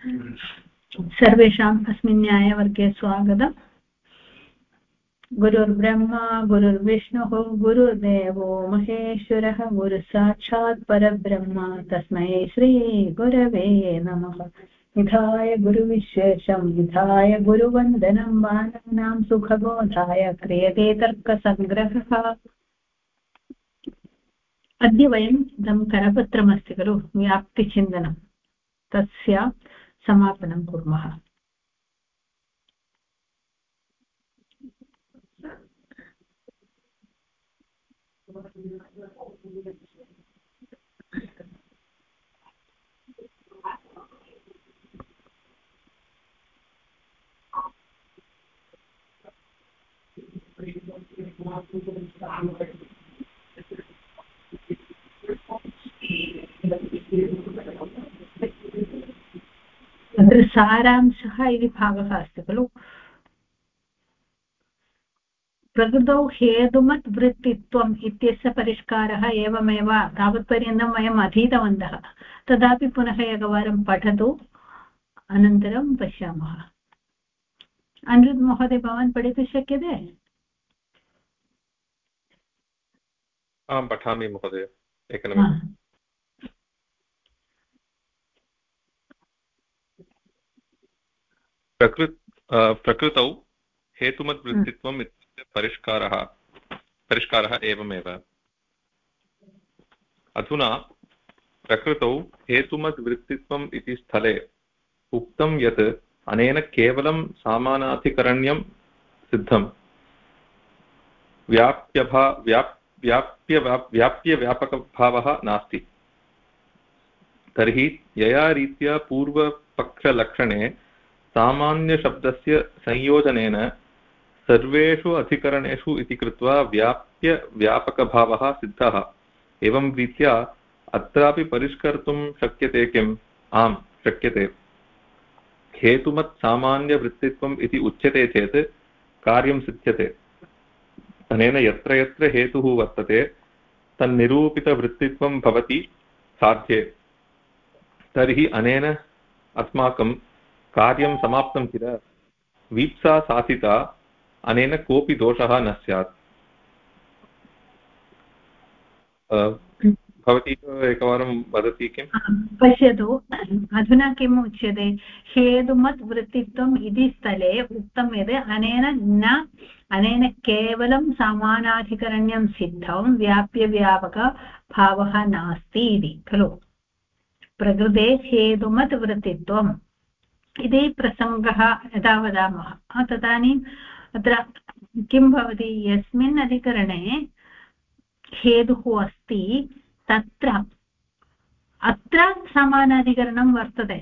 सर्वेषाम् अस्मिन् न्यायवर्गे स्वागतम्। गुरुर्ब्रह्मा गुरुर्विष्णुः गुरुर्देवो महेश्वरः गुरुसाक्षात् परब्रह्म तस्मै श्रीगुरवे नमः। निधाय गुरुविशेषं निधाय गुरुवन्दनं बालानां सुखबोधाय क्रियते तर्कसङ्ग्रहः। अद्य वयम् इदं करपत्रमस्ति खलु व्याप्तिचिन्तनं, तस्य समापनं कुर्मः। अत्र सारांशः इति भागः अस्ति खलु। प्रकृतौ हेतुमत् वृत्तित्वम् इत्यस्य परिष्कारः एवमेव तावत्पर्यन्तं वयम् अधीतवन्तः। तदापि पुनः एकवारं पठतु, अनन्तरं पश्यामः। अनिरुद्ध महोदय, भवान् पठितुं शक्यते? आं पठामि महोदय, एकनिमिषम्। प्रकृतौ हेतुमद्वृत्तित्वम् इत्यस्य परिष्कारः एवमेव। अधुना प्रकृतौ हेतुमद्वृत्तित्वम् इति स्थले उक्तं यत् अनेन केवलं सामानाधिकरण्यं सिद्धम्, व्याप्यव्यापकभावः नास्ति। तर्हि यया रीत्या पूर्वपक्षलक्षणे सामान्यशब्दस्य संयोजनेन सर्वेषु अधिकरणेषु इति कृत्वा व्याप्यव्यापकभावः सिद्धः, एवं रीत्या अत्रापि परिष्कर्तुं शक्यते किम्? आम्, शक्यते। हेतुमत् सामान्यवृत्तित्वम् इति उच्यते चेत् कार्यं सिद्ध्यते। अनेन यत्र यत्र हेतुः वर्तते तन्निरूपितवृत्तित्वं भवति साध्ये। तर्हि अनेन अस्माकं कार्यं समाप्तं किल। वीप्सा साधिता, अनेन कोऽपि दोषः न स्यात्। भवती एकवारं वदति किम्? पश्यतु, अधुना किम् उच्यते? हेतुमत् वृत्तित्वम् इति स्थले उक्तं यत् अनेन केवलं समानाधिकरण्यं सिद्धं व्याप्यव्यापकभावः नास्ति इति खलु। प्रकृते हेतुमत् वृत्तित्वम् इति प्रसङ्गः यदा वदामः तदानीम् अत्र किं भवति? यस्मिन् अधिकरणे हेतुः अस्ति अत्र समानाधिकरणं वर्तते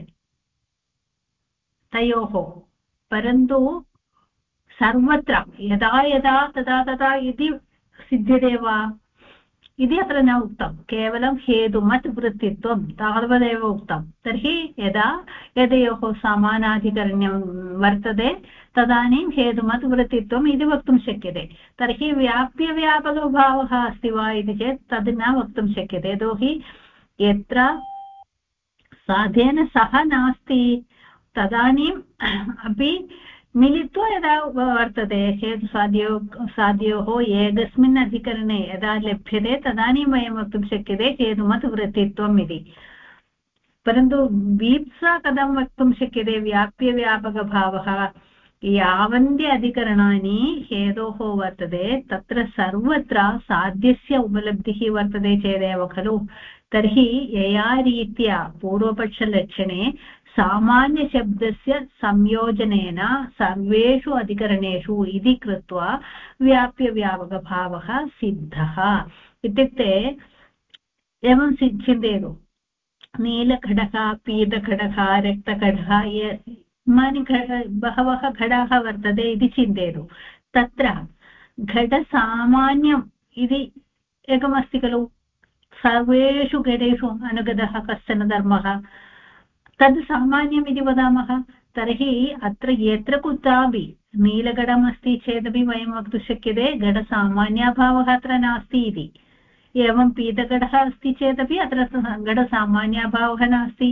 तयोः, परन्तु सर्वत्र यदा यदा तदा तदा इति सिद्ध्यते वा इति अत्र न उक्तं। केवलं हेतुमत् वृत्तित्वं तावदेव उक्तं। तर्हि यदा यदयोः समानाधिकरण्यं वर्तते तदानीं हेतुमत् वृत्तित्वम् इति वक्तुं शक्यते। तर्हि व्याप्यव्यापकभावः अस्ति वा इति चेत् तद् न वक्तुं शक्यते। यतोहि यत्र साध्येन सह नास्ति तदानीम् अपि मिलित्वा यदा वर्तते हेतुसाध्योः एकस्मिन् अधिकरणे यदा लभ्यते तदानीं वयं वक्तुं शक्यते हेतुमत् वृत्तित्वम् इति। परन्तु वीप्सा कथं वक्तुं शक्यते? व्याप्यव्यापकभावः यावन्ति अधिकरणानि हेतोः वर्तते तत्र सर्वत्र साध्यस्य उपलब्धिः वर्तते चेदेव खलु। तर्हि यया रीत्या पूर्वपक्षलक्षणे सामान्यशब्दस्य संयोजनेन सर्वेषु अधिकरणेषु इति कृत्वा व्याप्यव्यापकभावः सिद्धः। इत्युक्ते एवं चिन्तयतु, नीलघटः, पीतघटः, रक्तघटः, इमानि बहवः घटाः वर्तते इति चिन्तयतु। तत्र घटसामान्यम् इति एकमस्ति खलु। सर्वेषु घटेषु अनुगतः कश्चन धर्मः, तद् सामान्यम् इति वदामः। तर्हि अत्र यत्र कुत्रापि नीलघटमस्ति चेदपि वयं वक्तुं शक्यते घटसामान्याभावः अत्र नास्ति इति। एवं पीतघटः अस्ति चेदपि अत्र घटसामान्याभावः नास्ति।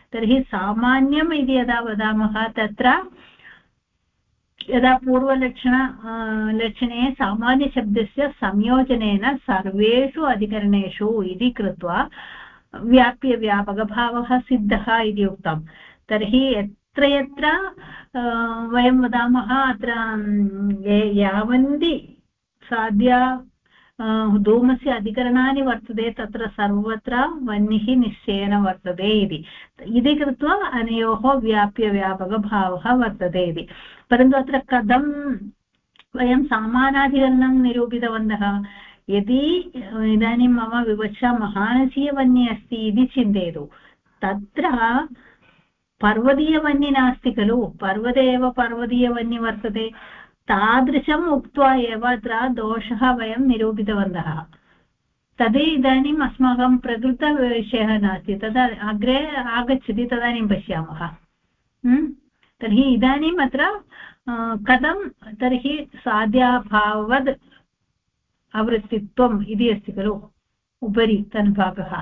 तर्हि सामान्यम् इति यदा वदामः तत्र यदा लक्षणे सामान्यशब्दस्य संयोजनेन सर्वेषु अधिकरणेषु इति कृत्वा व्याप्यव्यापकभावः सिद्धः इति उक्तं। तर्हि यत्र यत्र वयं वदामः अत्र यावन्ति साध्या धूमस्य अधिकरणानि वर्तते तत्र सर्वत्र वह्निः निश्चयेन वर्तते इति कृत्वा अनयोः व्याप्यव्यापकभावः वर्तते इति। परन्तु अत्र कथं वयं समानाधिकरणं निरूपितवन्तः? यदि इदानीं मम विवक्षा महानसीयवह्नि अस्ति इति चिन्तयतु, तत्र पर्वतीयवह्नि नास्ति खलु, पर्वते एव पर्वतीयवह्नि वर्तते। तादृशम् उक्त्वा एव अत्र दोषः वयं निरूपितवन्तः। तद् इदानीम् अस्माकं प्रकृतविषयः नास्ति, तदा अग्रे आगच्छति तदानीं पश्यामः। तर्हि इदानीम् अत्र कथं तर्हि साध्याभाववद् आवृत्तित्वम् इति अस्ति खलु उपरि तन्भागः।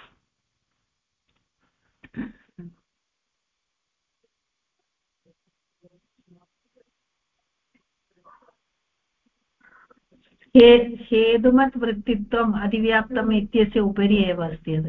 हेतुमत् वृत्तित्वम् अधिव्याप्तम् इत्यस्य उपरि एव अस्ति।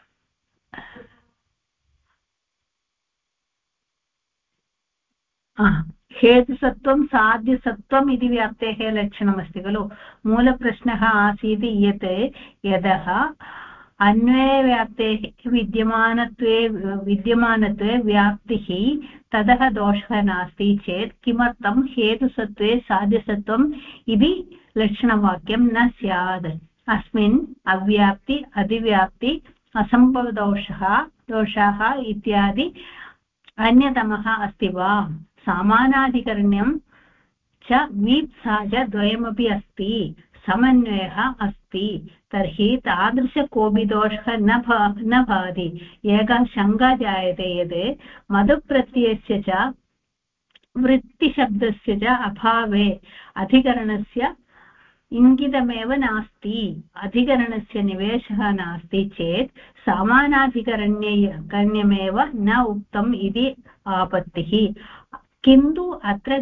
हेतुसत्त्वं साध्यसत्त्वम् इति व्याप्तेः लक्षणमस्ति खलु। मूलप्रश्नः आसीत् यत् यतः अन्वयव्याप्तेः विद्यमानत्वे व्याप्तिः ततः दोषः नास्ति चेत् किमर्थं हेतुसत्त्वे साध्यसत्त्वम् इति लक्षणवाक्यं न स्यात्? अस्मिन् अव्याप्ति अधिव्याप्ति असम्भवदोषाः इत्यादि अन्यतमः अस्ति वा? समानाधिकरण्यं च वीप्सा च द्वयमपि अस्ति, समन्वयः अस्ति। तर्हि तादृश कोऽपि दोषः न भाति। एका शङ्का जायते यत् मधुप्रत्ययस्य च वृत्तिशब्दस्य च अभावे अधिकरणस्य इङ्गितमेव नास्ति, अधिकरणस्य निवेशः नास्ति चेत् समानाधिकरण्यमेव न उक्तम् इति आपत्तिः। किन्तु अत्र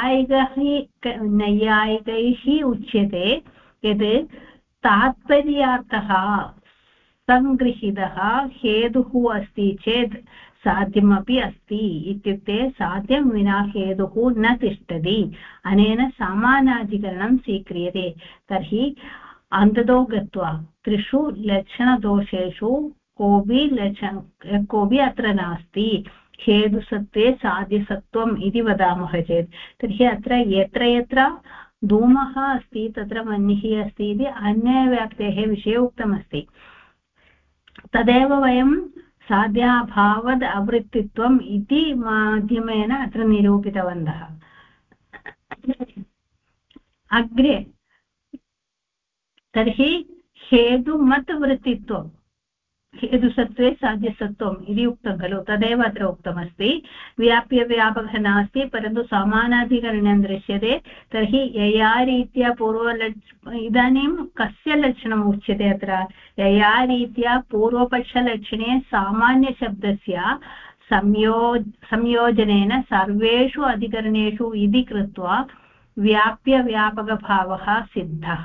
नैयायिकैः उच्यते यत् तात्पर्यार्थः सङ्गृहीतः हेतुः अस्ति चेत् साध्यमपि अस्ति। इत्युक्ते साध्यं विना हेतुः न तिष्ठति, अनेन समानाधिकरणं स्वीक्रियते। तर्हि अन्ततो गत्वा त्रिषु लक्षणदोषेषु कोऽपि अत्र नास्ति। हेतुसत्त्वे साध्यसत्त्वम् इति वदामः चेत् तर्हि अत्र यत्र यत्र धूमः अस्ति तत्र वह्निः अस्ति इति अन्यव्याप्तेः विषये उक्तमस्ति। तदेव वयं साध्याभावद् आवृत्तित्वम् इति माध्यमेन अत्र निरूपितवन्तः। अग्रे तर्हि हेतुमत् वृत्तित्वं हेतुसत्त्वे साध्यसत्त्वम् इति उक्तं खलु, तदेव अत्र उक्तमस्ति। व्याप्यव्यापकः नास्ति परन्तु समानाधिकरणं दृश्यते। तर्हि यया रीत्या इदानीं कस्य लक्षणम् उच्यते अत्र? यया रीत्या पूर्वपक्षलक्षणे सामान्यशब्दस्य संयोजनेन सर्वेषु अधिकरणेषु इति कृत्वा व्याप्यव्यापकभावः सिद्धः।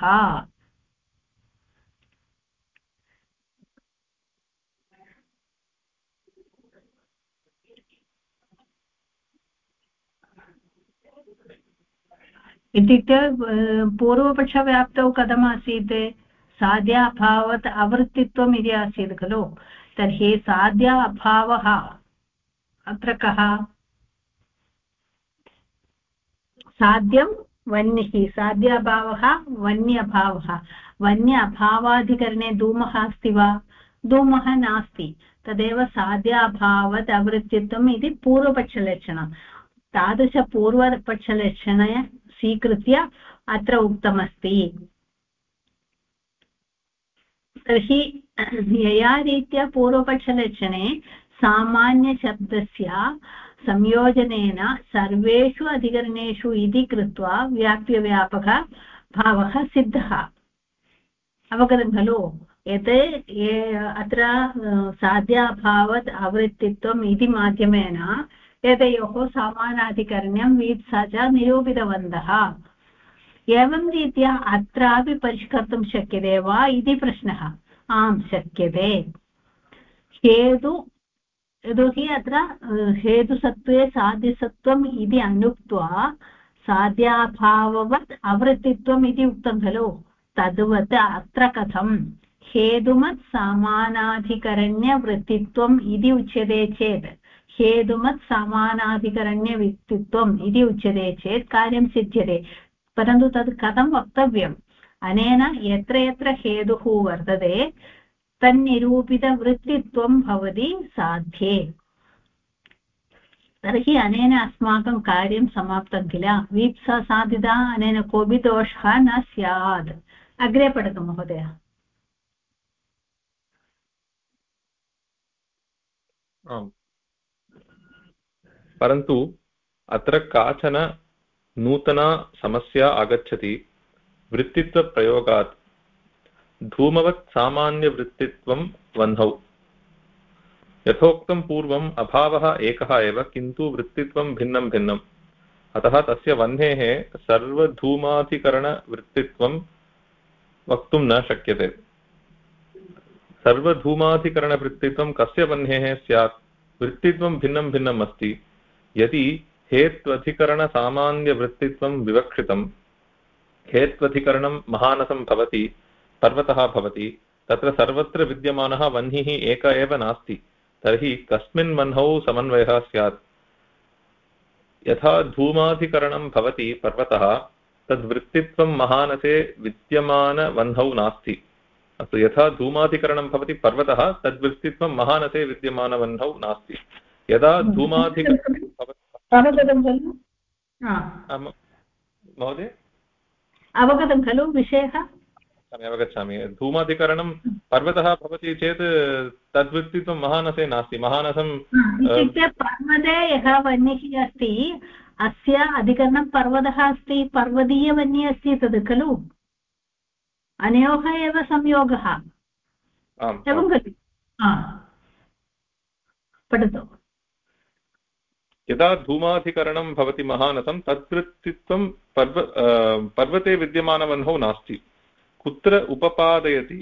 इत्युक्ते पूर्वपक्षव्याप्तौ कथमासीत्? साध्या अभावत् आवृत्तित्वम् इति आसीत् खलु। तर्हि साध्या अभावः अत्र कः? साध्यं वह्निः, साध्याभावः वह्न्यभावः। वह्न्य अभावाधिकरणे धूमः अस्ति वा? धूमः नास्ति। तदेव साध्याभावत् आवृत्तित्वम् इति पूर्वपक्षलक्षणं। तादृशपूर्वपक्षलक्षणे स्वीकृत्य अत्र उक्तमस्ति। तर्हि यया रीत्या पूर्वपक्षलक्षणे सामान्यशब्दस्य संयोजनेन सर्वेषु अधिकरणेषु इति कृत्वा व्याप्यव्यापकः भावः सिद्धः। अवगतं खलु? यत् अत्र साध्याभावत् आवृत्तित्वम् इति माध्यमेन एतयोः समानाधिकरण्यं वीप्सा च निरूपितवन्तः। एवं रीत्या अत्रापि परिष्कर्तुं शक्यते वा इति प्रश्नः। आम् शक्यते। यतोहि अत्र हेतुसत्त्वे साध्यसत्त्वम् इति अनुक्त्वा साध्याभाववत् आवृत्तित्वम् इति उक्तं खलु, तद्वत् अत्र कथं हेतुमत् समानाधिकरण्यवृत्तित्वम् इति उच्यते चेत्, हेतुमत् समानाधिकरण्यवृत्तित्वम् इति उच्यते चेत् कार्यं सिद्ध्यते। परन्तु तद् कथं वक्तव्यम्? अनेन यत्र यत्र हेतुः वर्तते तन्निरूपितवृत्तित्वं भवति साध्ये। तर्हि अनेन अस्माकं कार्यं समाप्तं किल। वीप्सा साधिता, अनेन कोऽपि दोषः न स्यात्। अग्रे पठतु महोदय। परन्तु अत्र काचन नूतना समस्या आगच्छति। वृत्तित्वप्रयोगात् धूमवत् सामान्यवृत्तित्वं वह्नौ। यथोक्तं पूर्वम् अभावः एकः एव, किन्तु वृत्तित्वं भिन्नं भिन्नम्। अतः तस्य वह्नेः सर्वधूमाधिकरणवृत्तित्वं वक्तुं न शक्यते। सर्वधूमाधिकरणवृत्तित्वं कस्य वह्नेः स्यात्? वृत्तित्वं भिन्नं भिन्नम् अस्ति। यदि हेत्वधिकरणसामान्यवृत्तित्वं विवक्षितं, हेत्वधिकरणं महानसं भवति, पर्वतः भवति, तत्र सर्वत्र विद्यमानः वह्निः एक एव नास्ति। तर्हि कस्मिन् वह्नौ समन्वयः स्यात्? यथा धूमाधिकरणं भवति पर्वतः, तद्वृत्तित्वं महानसे विद्यमानवह्नौ नास्ति। अस्तु, यथा धूमाधिकरणं भवति पर्वतः, तद्वृत्तित्वं महानसे विद्यमानवह्नौ नास्ति। यदा धूमाधिकरणं महोदय अवगतं खलु विषयः? अवगच्छामि। धूमाधिकरणं पर्वतः भवति चेत् तद्वृत्तित्वं महानसे नास्ति। महानसं इत्युक्ते पर्वते यः वह्निः अस्ति, अस्य अधिकरणं पर्वतः अस्ति, पर्वतीयवह्निः अस्ति तद् खलु। अनयोः एव संयोगः। एवं खलु? पठतु। यदा धूमाधिकरणं भवति महानसं, तद्वृत्तित्वं पर्वते विद्यमानवह्नौ नास्ति। कुत्र उपपादयति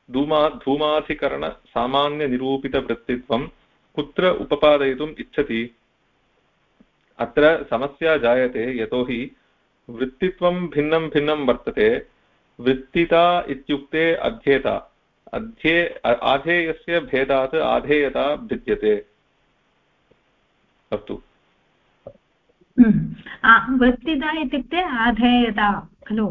धूमाधिकरणसामान्यनिरूपितवृत्तित्वं? कुत्र उपपादयितुम् इच्छति? अत्र समस्या जायते, यतोहि वृत्तित्वं भिन्नं भिन्नं वर्तते। वृत्तिता इत्युक्ते अध्येता। आधेयस्य भेदात् आधेयता भिद्यते। अस्तु, वृत्तिता इत्युक्ते आधेयता खलु।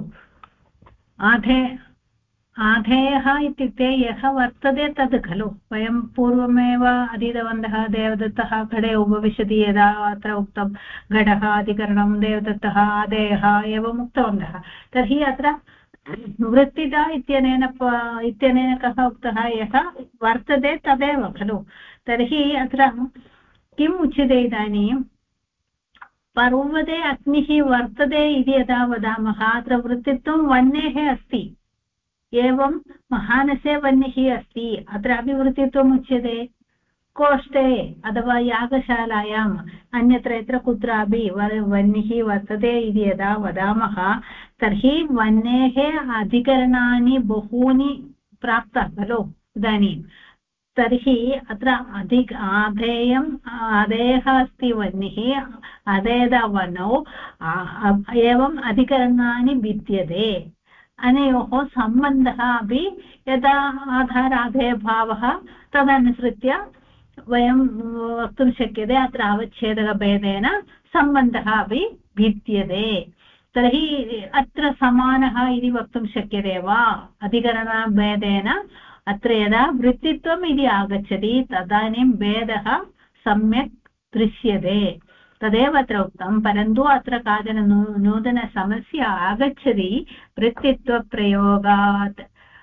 आधेयः इत्युक्ते यः वर्तते तद् खलु। वयं पूर्वमेव अधीतवन्तः, देवदत्तः घटे उपविशति। यदा अत्र उक्तं घटः अधिकरणं, देवदत्तः आधेयः, एवम् उक्तवन्तः। तर्हि अत्र वृत्तिता इत्यनेन कः उक्तः? यः वर्तते तदेव खलु। तर्हि अत्र किम् उच्यते इदानीं? पर्वते अग्निः वर्तते इति यदा वदामः, अत्र वृत्तित्वं वह्नेः अस्ति। एवं महानसे वह्निः अस्ति, अत्रापि वृत्तित्वम् उच्यते। कोष्ठे अथवा यागशालायाम् अन्यत्र यत्र कुत्रापि वह्निः वर्तते इति यदा वदामः, तर्हि वह्नेः अधिकरणानि बहूनि प्राप्ताः खलु इदानीं। तर्हि अत्र आधेयः अस्ति वह्निः, अधेयवह्नौ एवम् अधिकरणानि विद्यते। अनयोः सम्बन्धः अपि यदा आधाराधेयभावः तदनुसृत्य वयं वक्तुं शक्यते, अत्र अवच्छेदकभेदेन सम्बन्धः अपि भिद्यते। तर्हि अत्र समानः इति वक्तुं शक्यते वा? अधिकरणभेदेन अत्र यदा वृत्तित्वम् इति आगच्छति तदानीं भेदः सम्यक् दृश्यते। तदेव अत्र उक्तं। परन्तु अत्र काचन नूतनसमस्या आगच्छति। वृत्तित्वप्रयोगात्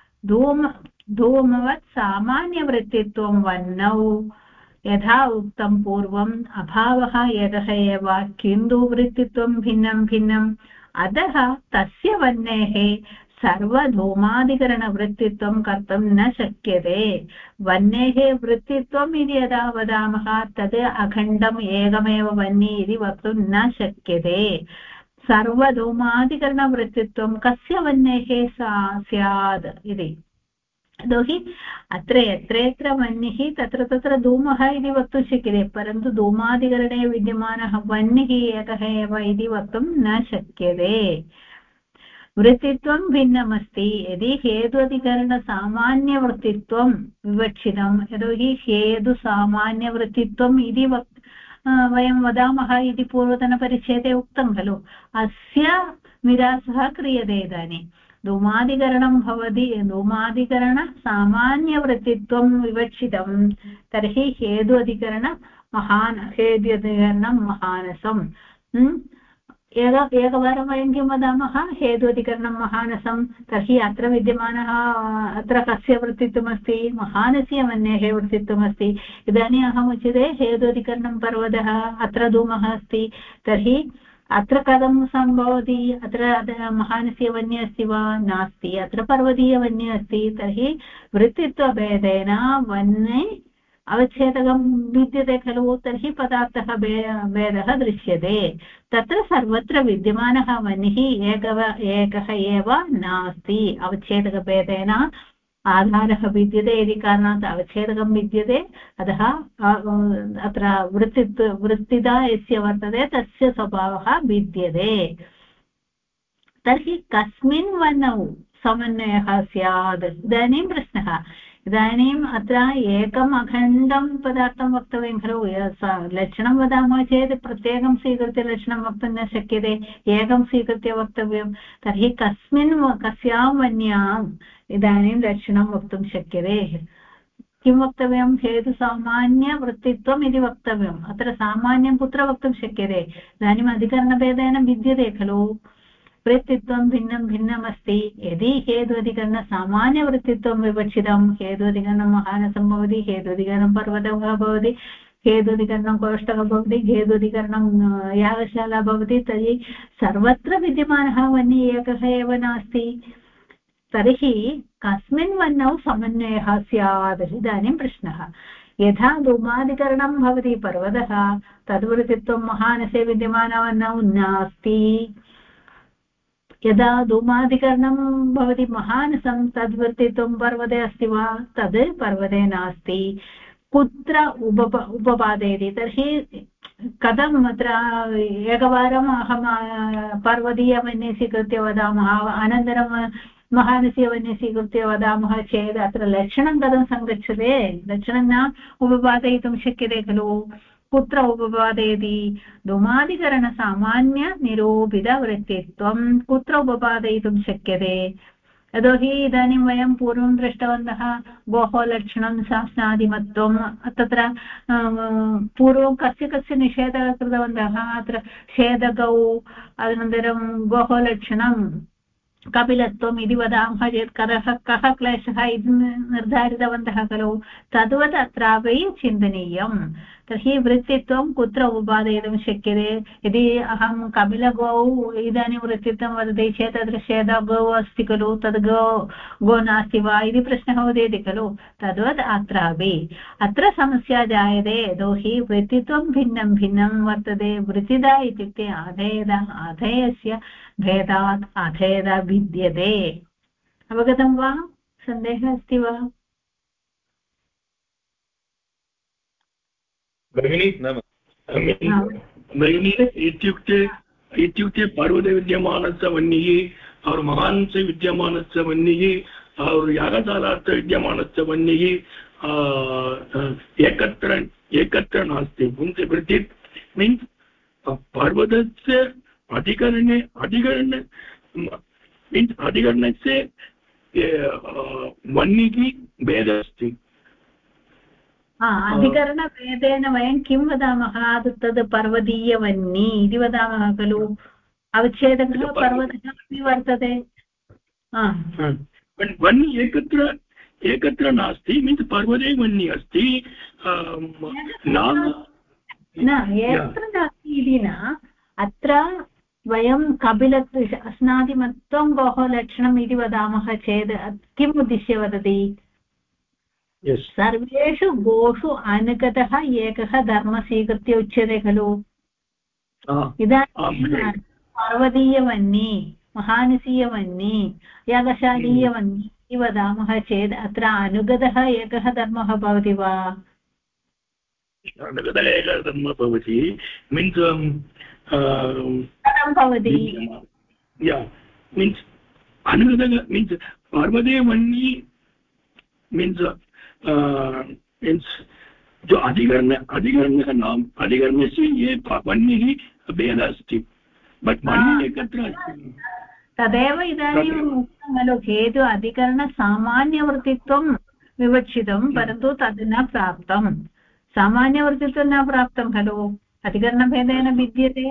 धूमवत् सामान्यवृत्तित्वं वह्नौ। यथा उक्तं पूर्वम् अभावः एकः एव, किन्तु वृत्तित्वं भिन्नं भिन्नम्। अतः तस्य वह्नेः सर्वधूमादिकरणवृत्तित्वं कर्तुं न शक्यते वह्नेः वृत्तित्वम् इति यदा वदामः तद् अखण्डम् एकमेव वह्नि इति वक्तुं न शक्यते सर्वधूमादिकरणवृत्तित्वं कस्य वह्नेः स्यात् इति यतोहि अत्र यत्र यत्र वह्निः तत्र तत्र धूमः इति वक्तुं शक्यते परन्तु धूमादिकरणे विद्यमानः वह्निः एकः एव इति वक्तुं न शक्यते वृत्तित्वं भिन्नमस्ति यदि हेत्वधिकरणसामान्यवृत्तित्वं विवक्षितं यतोहि हेतुसामान्यवृत्तित्वम् इति वयं वदामः इति पूर्वतनपरिच्छेदे उक्तं खलु अस्य निरासः क्रियते इदानीं धूमादिकरणं भवति धूमादिकरणसामान्यवृत्तित्वं विवक्षितं तर्हि हेत्वधिकरणं महानसं एकवारं वयं किं वदामः हेत्वधिकरणं महानसं तर्हि अत्र विद्यमानः अत्र कस्य वृत्तित्वमस्ति महानस्य वह्नेः वृत्तित्वमस्ति इदानीम् अहम् उच्यते हेत्वधिकरणं पर्वतः अत्र धूमः अस्ति तर्हि अत्र कथं सम्भवति अत्र महानस्य वह्निः अस्ति वा नास्ति अत्र पर्वतीयवह्निः अस्ति तर्हि वृत्तित्वभेदेन वह्ने अवच्छेदकं विद्यते खलु तर्हि पदार्थः भेदः दृश्यते तत्र सर्वत्र विद्यमानः वह्निः एकः एव नास्ति अवच्छेदकभेदेन आधारः विद्यते इति कारणात् अवच्छेदकं विद्यते अतः अत्र वृत्तिदा यस्य वर्तते तस्य स्वभावः विद्यते तर्हि कस्मिन् वह्नौ समन्वयः स्यात् इदानीं प्रश्नः इदानीम् अत्र एकम् अखण्डं पदार्थं वक्तव्यं खलु लक्षणं वदामः चेत् प्रत्येकं स्वीकृत्य लक्षणं वक्तुं न शक्यते एकं स्वीकृत्य वक्तव्यं तर्हि कस्यां वह्न्याम् इदानीं लक्षणं वक्तुं शक्यते किं वक्तव्यं हेतुसामान्यवृत्तित्वम् इति वक्तव्यम् अत्र सामान्यं कुत्र वक्तुं शक्यते इदानीम् अधिकरणभेदेन विद्यते खलु वृत्तित्वं भिन्नं भिन्नमस्ति यदि हेत्वधिकरणसामान्यवृत्तित्वं विवक्षितं हेत्वधिकरणं महानसं भवति हेत्वधिकरणं पर्वतः भवति हेत्वधिकरणं कोष्ठकः भवति हेत्वधिकरणं यागशाला भवति तर्हि सर्वत्र विद्यमानः वह्निः एकः एव नास्ति तर्हि कस्मिन् वह्नौ समन्वयः स्यात् इदानीं प्रश्नः यथा धूमादिकरणं भवति पर्वतः तद्वृत्तित्वं महानसे विद्यमानवह्नौ नास्ति यदा धूमादिकरणं भवति महानसं तद्वृत्तित्वं पर्वते अस्ति वा तद् पर्वते नास्ति कुत्र उपपादयति तर्हि कथम् अत्र एकवारम् अहं पर्वतीयवह्निं स्वीकृत्य वदामः अनन्तरं महानस्य वह्निं स्वीकृत्य वदामः चेत् अत्र लक्षणं कथं सङ्गच्छते लक्षणं न उपपादयितुं शक्यते खलु कुत्र उपपादयति धूमादिकरणसामान्यनिरूपितवृत्तित्वं कुत्र उपपादयितुं शक्यते यतोहि इदानीं वयं पूर्वं दृष्टवन्तः गोः लक्षणं शासनादिमत्वं तत्र पूर्वं कस्य निषेधः कृतवन्तः अत्र छेदकौ अनन्तरं गोः लक्षणं कपिलत्वम् इति वदामः चेत् कः क्लेशः इति निर्धारितवन्तः खलु तद्वत् अत्रापि चिन्तनीयं तर्हि वृत्तित्वं कुत्र उपपादयितुं शक्यते यदि अहं कपिलगौ इदानीं वृत्तित्वं वदति चेत् तत्र छेदगौ अस्ति खलु तद् गो नास्ति वा इति प्रश्नः उदेति खलु तद्वत् अत्रापि अत्र समस्या जायते यतोहि वृत्तित्वं भिन्नं भिन्नं वर्तते वृत्तिदा इत्युक्ते आधेयस्य भेदात् अभेदा विद्यते अवगतं वा सन्देहः अस्ति वा भगिनी इत्युक्ते पर्वते विद्यमानस्य वह्निः और महानसे विद्यमानस्य वह्निः और यागशालार्थ विद्यमानस्य वह्निः एकत्र नास्ति वृत्ति मीन्स् पर्वतस्य अधिकरणस्य वह्निः भेदः अस्ति अधिकरणभेदेन वयं किं वदामः तद् पर्वतीयवह्नि इति वदामः खलु अवच्छेदकः पर्वतः अपि वर्तते वह्नि एकत्र नास्ति मीन्स् पर्वते वह्नि अस्ति न एकत्र नास्ति इति न अत्र वयं अस्नादिमत्वं गोः लक्षणम् इति वदामः चेत् किम् उद्दिश्य वदति सर्वेषु गोषु अनुगतः एकः धर्मः स्वीकृत्य उच्यते खलु इदानीं पार्वतीयवह्नि महानसीयवह्नि यागशालीयवह्नि इति वदामः चेत् अत्र अनुगतः एकः धर्मः भवति वा अनुगतः एकः धर्मः भवति मीन्स् कथं भवति मीन्स् अनुगतः मीन्स् पार्वतीयवह्नि मीन्स् जो अधिकरणः नाम अधिकरणस्य ये वह्निः भेदः अस्ति बट् वह्निः एकत्र अस्ति तदेव इदानीम् उक्तं खलु हेतु अधिकरणसामान्यवर्तित्वं विवक्षितं परन्तु तद् न प्राप्तं सामान्यवर्तित्वं न प्राप्तं खलु अधिकरणभेदेन भिद्यते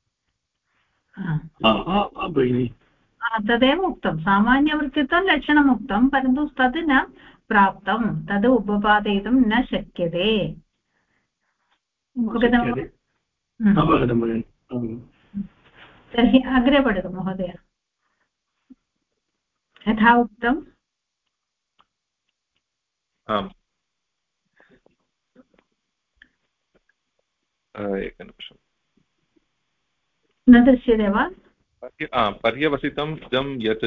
तदेव उक्तं सामान्यवर्तित्वं लक्षणम् उक्तं परन्तु तद् न प्राप्तं तद् उपपादयितुं न शक्यते तर्हि अग्रे पठतु महोदय यथा उक्तम् आम् एकनिमिषम् न दृश्यते वा पर्यवसितं इदं यत्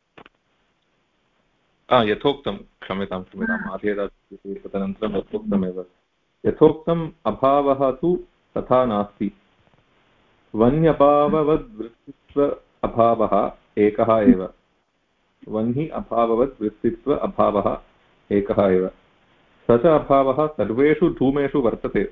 यथोक्तं क्षम्यताम् तदनन्तरं यथोक्तमेव यथोक्तम् अभावः तु तथा नास्ति वन्यभाववद्वृत्तित्व अभावः एकः एव वह्नि अभाववद्वृत्तित्व अभावः एकः एव स च अभावः सर्वेषु धूमेषु वर्तते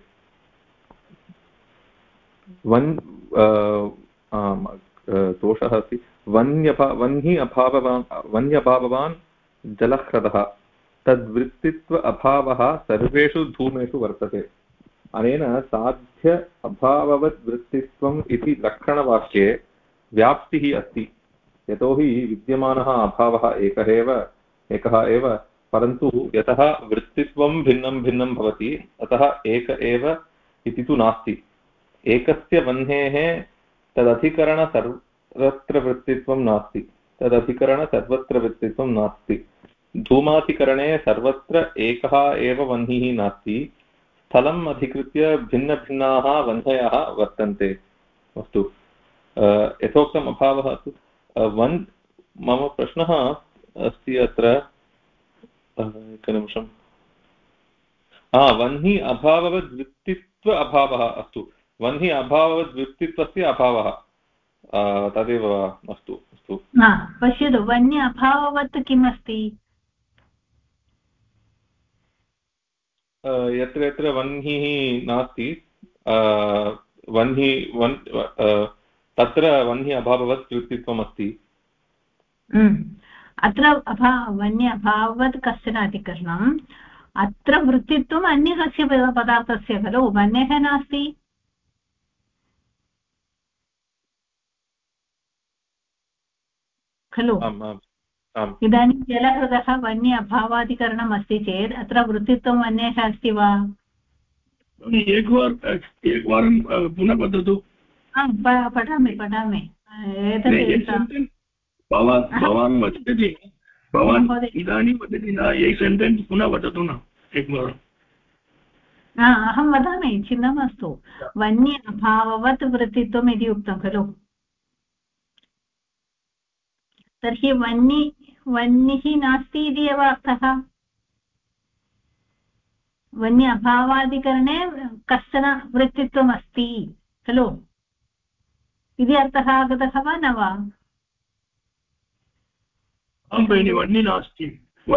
दोषः अस्ति वह्नि अभाववान् जलह्रदः तद्वृत्तित्व अभावः सर्वेषु धूमेषु वर्तते अनेन साध्य अभाववद्वृत्तित्वम् इति लक्षणवाक्ये व्याप्तिः अस्ति यतोहि विद्यमानः अभावः एकः एव परन्तु यतः वृत्तित्वं भिन्नं भिन्नं भवति अतः एक एव इति तु नास्ति एकस्य वह्नेः तदधिकरण सर्वत्र वृत्तित्वं नास्ति सर्वत्र वृत्तित्वं नास्ति धूमाधिकरणे सर्वत्र एकः एव वह्निः नास्ति स्थलम् अधिकृत्य भिन्नभिन्नाः वह्नयः वर्तन्ते अस्तु यथोक्तम् अभावः तु मम प्रश्नः अस्ति अत्र एकनिमिषम् वह्नि अभाववद्वृत्तित्व अभावः अस्तु वह्नि अभाववद्वृत्तित्वस्य अभावः तदेव अस्तु अस्तु पश्यतु वह्नि अभाववत् किम् अस्ति यत्र यत्र वह्निः नास्ति तत्र वह्नि अभाववत् वृत्तित्वम् अस्ति अत्र वह्नि अभाववत् कश्चन अधिकरणम् अत्र वृत्तित्वम् अन्य कस्य पदार्थस्य खलु वह्नेः नास्ति खलु इदानीं जलहृदः वह्नि अभावाधिकरणम् अस्ति चेत् अत्र वृत्तित्वं वह्नेः अस्ति वा एकवारं पुनः वदतु पठामि भवान् वदति भवान् इदानीं वदति न एक सेण्टेन्स् पुनः वदतु न एकवारम् अहं वदामि चिन्ता मास्तु वह्नि अभाववत् वृत्तित्वम् इति उक्तं खलु तर्हि वह्निः नास्ति इति एव अर्थः वह्नि अभावादिकरणे कश्चन वृत्तित्वम् अस्ति खलु इति अर्थः आगतः वा न वा वह्नि नास्ति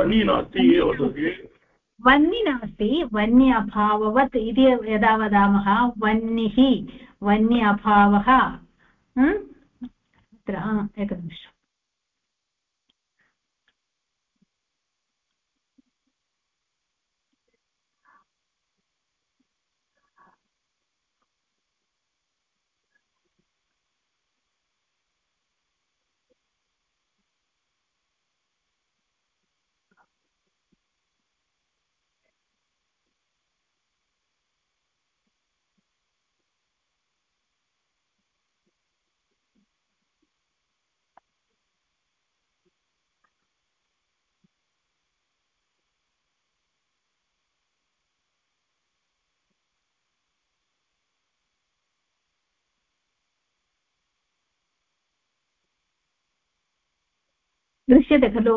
वह्नि अभाववत् इति यदा वदामः वह्नि अभावः अत्र एकनिमिषम् दृश्यते खलु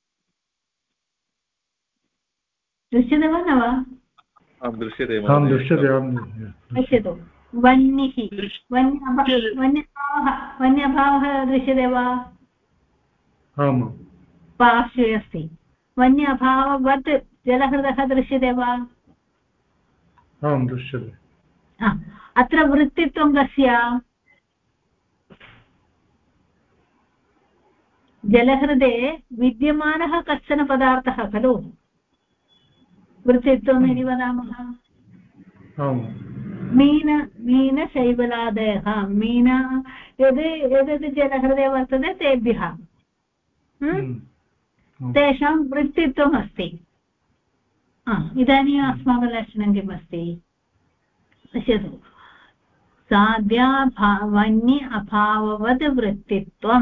दृश्यते वा न वा दृश्यते पश्यतु वह्निः वन्यभावः दृश्यते वा पार्श्वे अस्ति वन्य अभाववत् जलहृदः दृश्यते वा दृश्यते अत्र वृत्तित्वं कस्य जलहृदे विद्यमानः कश्चन पदार्थः खलु वृत्तित्वम् इति वदामः मीनशैवलादयः मीन यद् जलहृदे वर्तते तेभ्यः तेषां वृत्तित्वम् अस्ति इदानीम् अस्माकं लक्षणं किम् अस्ति पश्यतु साध्याभावन्य अभाववद् वृत्तित्वं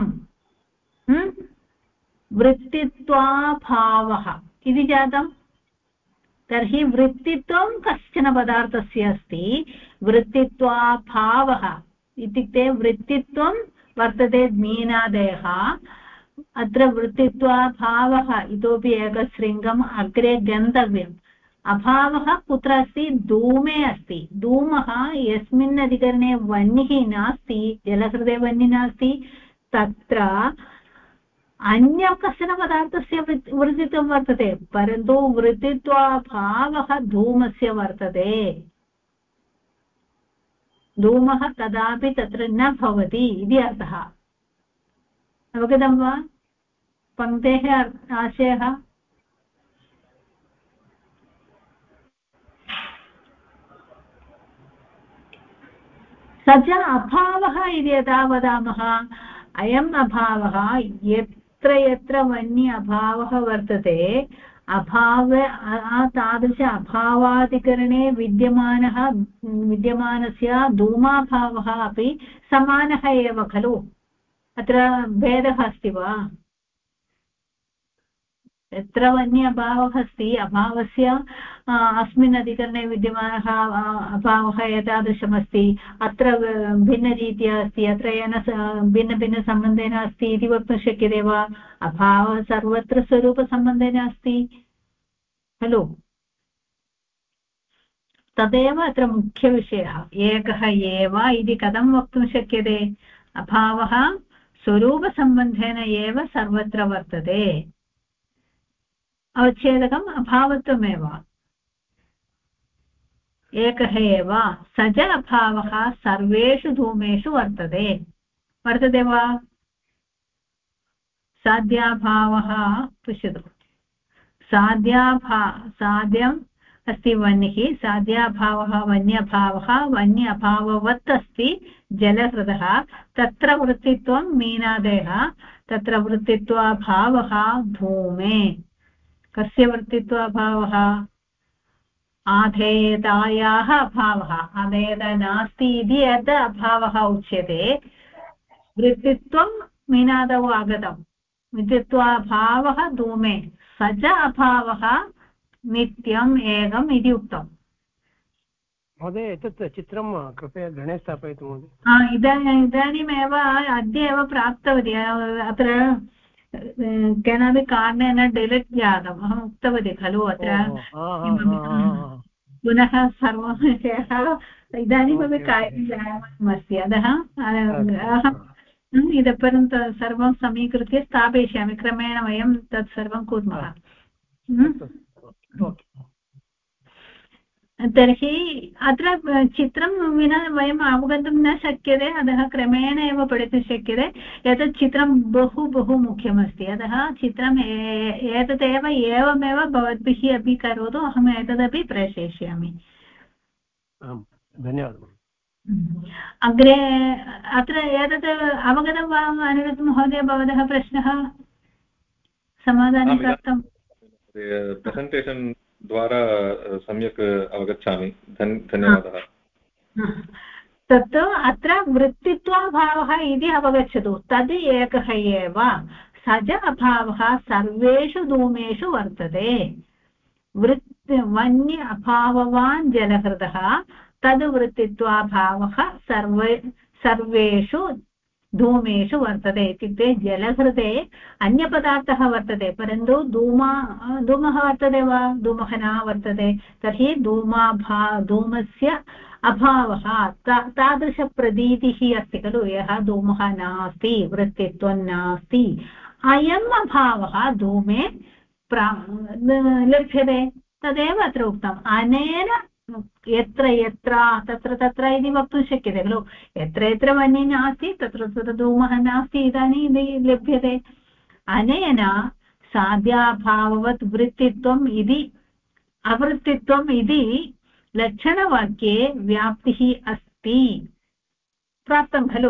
वृत्तित्वाभावः इति जातं तर्हि वृत्तित्वं कश्चन पदार्थस्य अस्ति वृत्तित्वाभावः इत्युक्ते वृत्तित्वं वर्तते मीनादयः अत्र वृत्तित्वाभावः इतोपि एकशृङ्गम् अग्रे गन्तव्यम् अभावः कुत्र अस्ति धूमे अस्ति धूमः यस्मिन् अधिकरणे वह्निः नास्ति जलहृदे वह्निः नास्ति तत्र अन्य कश्चन पदार्थस्य वृत्तित्वं वर्तते परन्तु वृत्तित्वाभावः धूमस्य वर्तते धूमः कदापि तत्र न भवति इति अर्थः अवगतं वा पङ्क्तेः आशयः स च अभावः इति यदा वदामः अयम् अभावः यत्र यत्र वह्नि अभावः वर्तते तादृश अभावादिकरणे विद्यमानस्य धूमाभावः अपि समानः एव खलु अत्र भेदः अस्ति वा यत्र वह्नि अभावः अस्ति अभावस्य अस्मिन् अधिकरणे विद्यमानः अभावः एतादृशमस्ति अत्र भिन्नरीत्या अस्ति अत्र येन भिन्नभिन्नसम्बन्धेन अस्ति इति वक्तुं शक्यते वा अभावः सर्वत्र स्वरूपसम्बन्धेन अस्ति खलु तदेव अत्र मुख्यविषयः एकः एव इति कथं वक्तुं शक्यते अभावः स्वरूपसम्बन्धेन एव सर्वत्र वर्तते अवच्छेदकम् अभावत्वमेव एकः एव स च अभावः सर्वेषु धूमेषु वर्तते वा साध्याभावः पश्यतु साध्यम् अस्ति वह्निः साध्याभावः वन्यभावः वन्य अभाववत् अस्ति जलहृदः तत्र वृत्तित्वं मीनादयः तत्र वृत्तित्वाभावः धूमे कस्य वृत्तित्वाभावः आधेयतायाः अभावः आधेयता नास्ति इति यद् अभावः उच्यते वृत्तित्वं मीनादौ आगतं वृत्तित्वाभावः धूमे स च अभावः नित्यम् एकम् इति उक्तम् महोदय एतत् चित्रं कृपया गणे स्थापयतु महोदय इदानीमेव अद्य एव प्राप्तवती अत्र केनापि कारणेन डिलीट् जातम् अहम् उक्तवती खलु अत्र पुनः सर्वं विषयः इदानीमपि कार्यं जायमानमस्ति अतः अहम् इतः परं सर्वं समीकृत्य स्थापयिष्यामि क्रमेण वयं तत् सर्वं कुर्मः तर्हि अत्र चित्रं विना वयम् अवगन्तुं न शक्यते अतः क्रमेण एव पठितुं शक्यते एतत् चित्रं बहु बहु मुख्यमस्ति अतः चित्रम् एतदेव एवमेव भवद्भिः अपि करोतु अहम् एतदपि प्रेषयिष्यामि धन्यवादः अग्रे अत्र एतत् अवगतं वा अनिरुद्ध महोदय भवतः प्रश्नः समाधानं प्राप्तं प्रेसेण्टेशन् द्वारा सम्यक् अवगच्छामि धन्यवादः तत् अत्र वृत्तित्वाभावः इति अवगच्छतु तद् एकः एव स च अभावः सर्वेषु धूमेषु वर्तते वन्य अभाववान् जलहृदः तद् वृत्तित्वाभावः सर्वेषु धूमेषु वर्तते इत्युक्ते जलहृदे अन्यपदार्थः वर्तते परन्तु धूमः वर्तते वा धूमः न वर्तते तर्हि धूमस्य अभावः तादृशप्रतीतिः अस्ति खलु यः धूमः नास्ति वृत्तित्वं नास्ति अयम् अभावः धूमे लभ्यते तदेव अत्र उक्तम् अनेन यत्र यत्र तत्र तत्र इति वक्तुं शक्यते खलु यत्र यत्र वह्निः नास्ति तत्र तत्र धूमः नास्ति इदानीं लभ्यते अनेन साध्याभाववत् वृत्तित्वम् इति अवृत्तित्वम् इति लक्षणवाक्ये व्याप्तिः अस्ति प्राप्तं खलु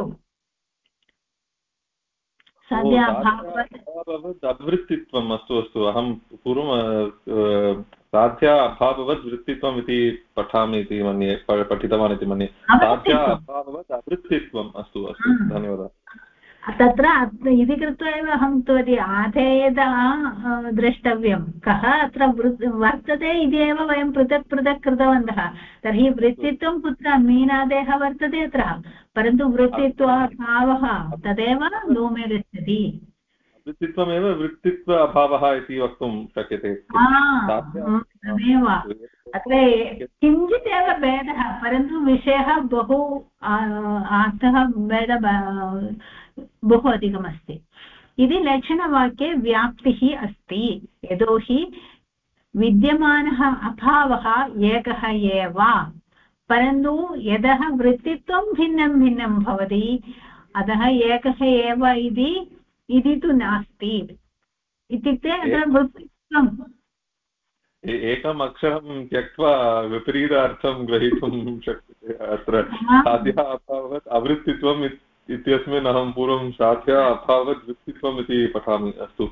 साध्याभाववत् अवृत्तित्वम् अस्तु अस्तु अहं पूर्वं साध्या अभाववत् वृत्तित्वम् इति पठामि इति मन्ये पठितवान् इति मन्ये साध्या अभाववत् अवृत्तित्वम् अस्तु अस्तु धन्यवादः तत्र इति कृत्वा एव अहं उक्तवती आधेयता द्रष्टव्यं कः अत्र वर्तते इति एव वयं पृथक् पृथक् कृतवन्तः तर्हि वृत्तित्वं कुत्र मीनादेः वर्तते अत्र परन्तु वृत्तित्वाभावः तदेव धूमे गच्छति वृत्तित्वमेव वृत्तित्व अभावः इति वक्तुं शक्यते तदेव अत्र किञ्चित् एव भेदः परन्तु विषयः बहु अर्थः भेदः बहु अधिकमस्ति इति लक्षणवाक्ये व्याप्तिः अस्ति यतोहि विद्यमानः अभावः एकः एव परन्तु यतः वृत्तित्वं भिन्नं भिन्नं भवति अतः एकः एव इति तु नास्ति इत्युक्ते अत्र वृत्तित्वम् एकम् अक्षरं त्यक्त्वा विपरीतार्थं ग्रहीतुं शक्यते अत्र साध्या अभावत् अवृत्तित्वम् इत्यस्मिन् अहं पूर्वं साध्या अभावत् वृत्तित्वम् इति पठामि अस्तु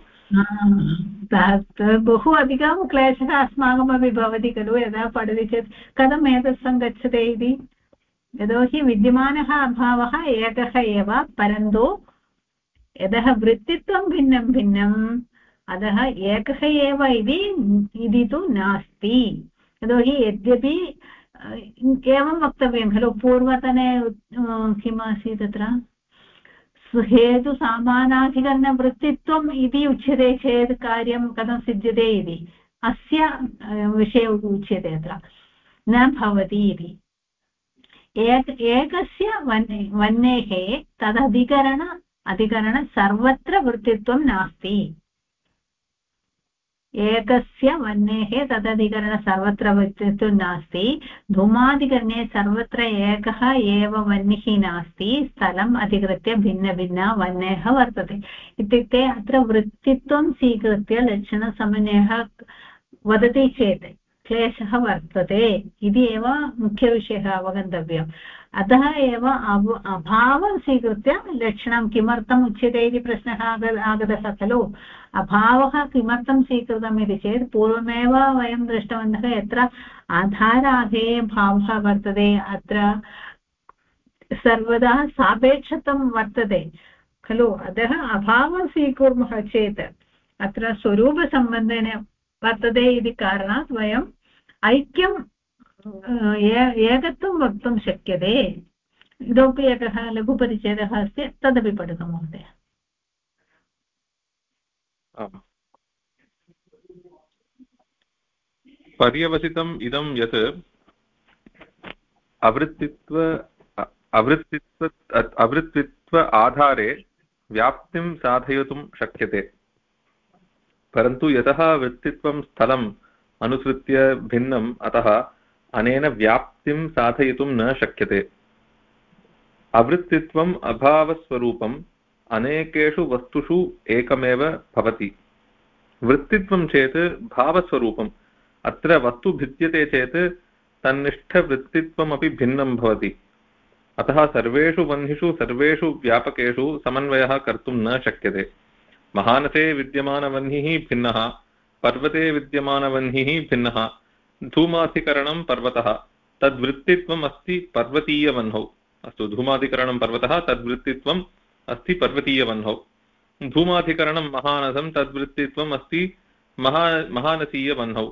बहु अधिकं क्लेशः अस्माकमपि भवति खलु यदा पठति चेत् कथम् एतत् सङ्गच्छते इति यतोहि विद्यमानः अभावः एकः एव परन्तु यतः वृत्तित्वं भिन्नं भिन्नम् अतः एकः एव इति तु नास्ति यतोहि यद्यपि एवं वक्तव्यं खलु पूर्वतने किमासीत् तत्र हेतुसामानाधिकरणवृत्तित्वम् इति उच्यते चेत् कार्यं कथं सिद्ध्यते इति अस्य विषये उच्यते अत्र न भवति इति एकस्य वह्नेः तदधिकरण सर्वत्र वृत्तित्वं नास्ति एकस्य वह्नेः तदधिकरण सर्वत्र वृत्तित्वं नास्ति धूमाधिकरणे सर्वत्र एकः एव वह्निः नास्ति स्थलम् अधिकृत्य भिन्नभिन्न वह्नेः वर्तते इत्युक्ते अत्र वृत्तित्वं स्वीकृत्य लक्षणसमन्वयः वदति चेत् क्लेशः वर्तते इति एव मुख्यविषयः अवगन्तव्यम् अतः एव अभावं स्वीकृत्य लक्षणं किमर्थम् उच्यते इति प्रश्नः आगतः खलु अभावः किमर्थं स्वीकृतम् इति चेत् पूर्वमेव वयं दृष्टवन्तः यत्र आधाराधेये भावः वर्तते अत्र सर्वदा सापेक्षतं वर्तते खलु अतः अभावं स्वीकुर्मः चेत् अत्र स्वरूपसम्बन्धेन वर्तते इति कारणात् वयम् ऐक्यं एकत्वं वक्तुं शक्यते इतोपि एकः लघुपरिच्छेदः अस्ति तदपि पठतु महोदय पर्यवसितम् इदं यत् अवृत्तित्व आधारे व्याप्तिं साधयितुं शक्यते परन्तु यतः वृत्तित्वं स्थलम् अनुसृत्य भिन्नम् अतः अनेन व्याप्तिं साधयितुं न शक्यते अवृत्तित्वम् अभावस्वरूपम् अनेकेषु वस्तुषु एकमेव भवति वृत्तित्वं चेत् भावस्वरूपम् अत्र वस्तु भिद्यते चेत् तन्निष्ठवृत्तित्वमपि भिन्नं भवति अतः सर्वेषु वह्निषु सर्वेषु व्यापकेषु समन्वयः कर्तुं न शक्यते महानसे विद्यमानवह्निः भिन्नः पर्वते विद्यमानवह्निः भिन्नः धूमाधिकरणं पर्वतः तद्वृत्तित्वम् अस्ति पर्वतीयवह्नौ अस्तु धूमाधिकरणं पर्वतः तद्वृत्तित्वम् अस्ति पर्वतीयवह्नौ धूमाधिकरणं महानसं तद्वृत्तित्वम् अस्ति महानसीयवह्नौ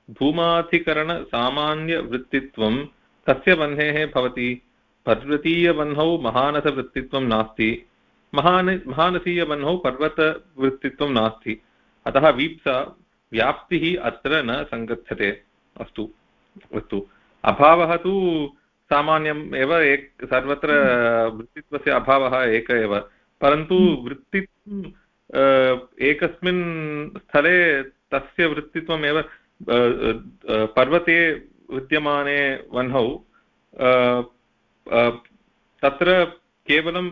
धूमाधिकरणसामान्यवृत्तित्वं कस्य वह्नेः भवति पर्वतीयवह्नौ महानसवृत्तित्वं नास्ति महानसीयवह्नौ पर्वतवृत्तित्वं नास्ति, अतः वीप्सा व्याप्तिः अत्र न सङ्गच्छते। अस्तु अस्तु, अभावः तु सामान्यम् एव, सर्वत्र वृत्तित्वस्य अभावः एक एव, परन्तु वृत्तित्वं एकस्मिन् स्थले तस्य वृत्तित्वमेव पर्वते विद्यमाने वह्नौ तत्र केवलं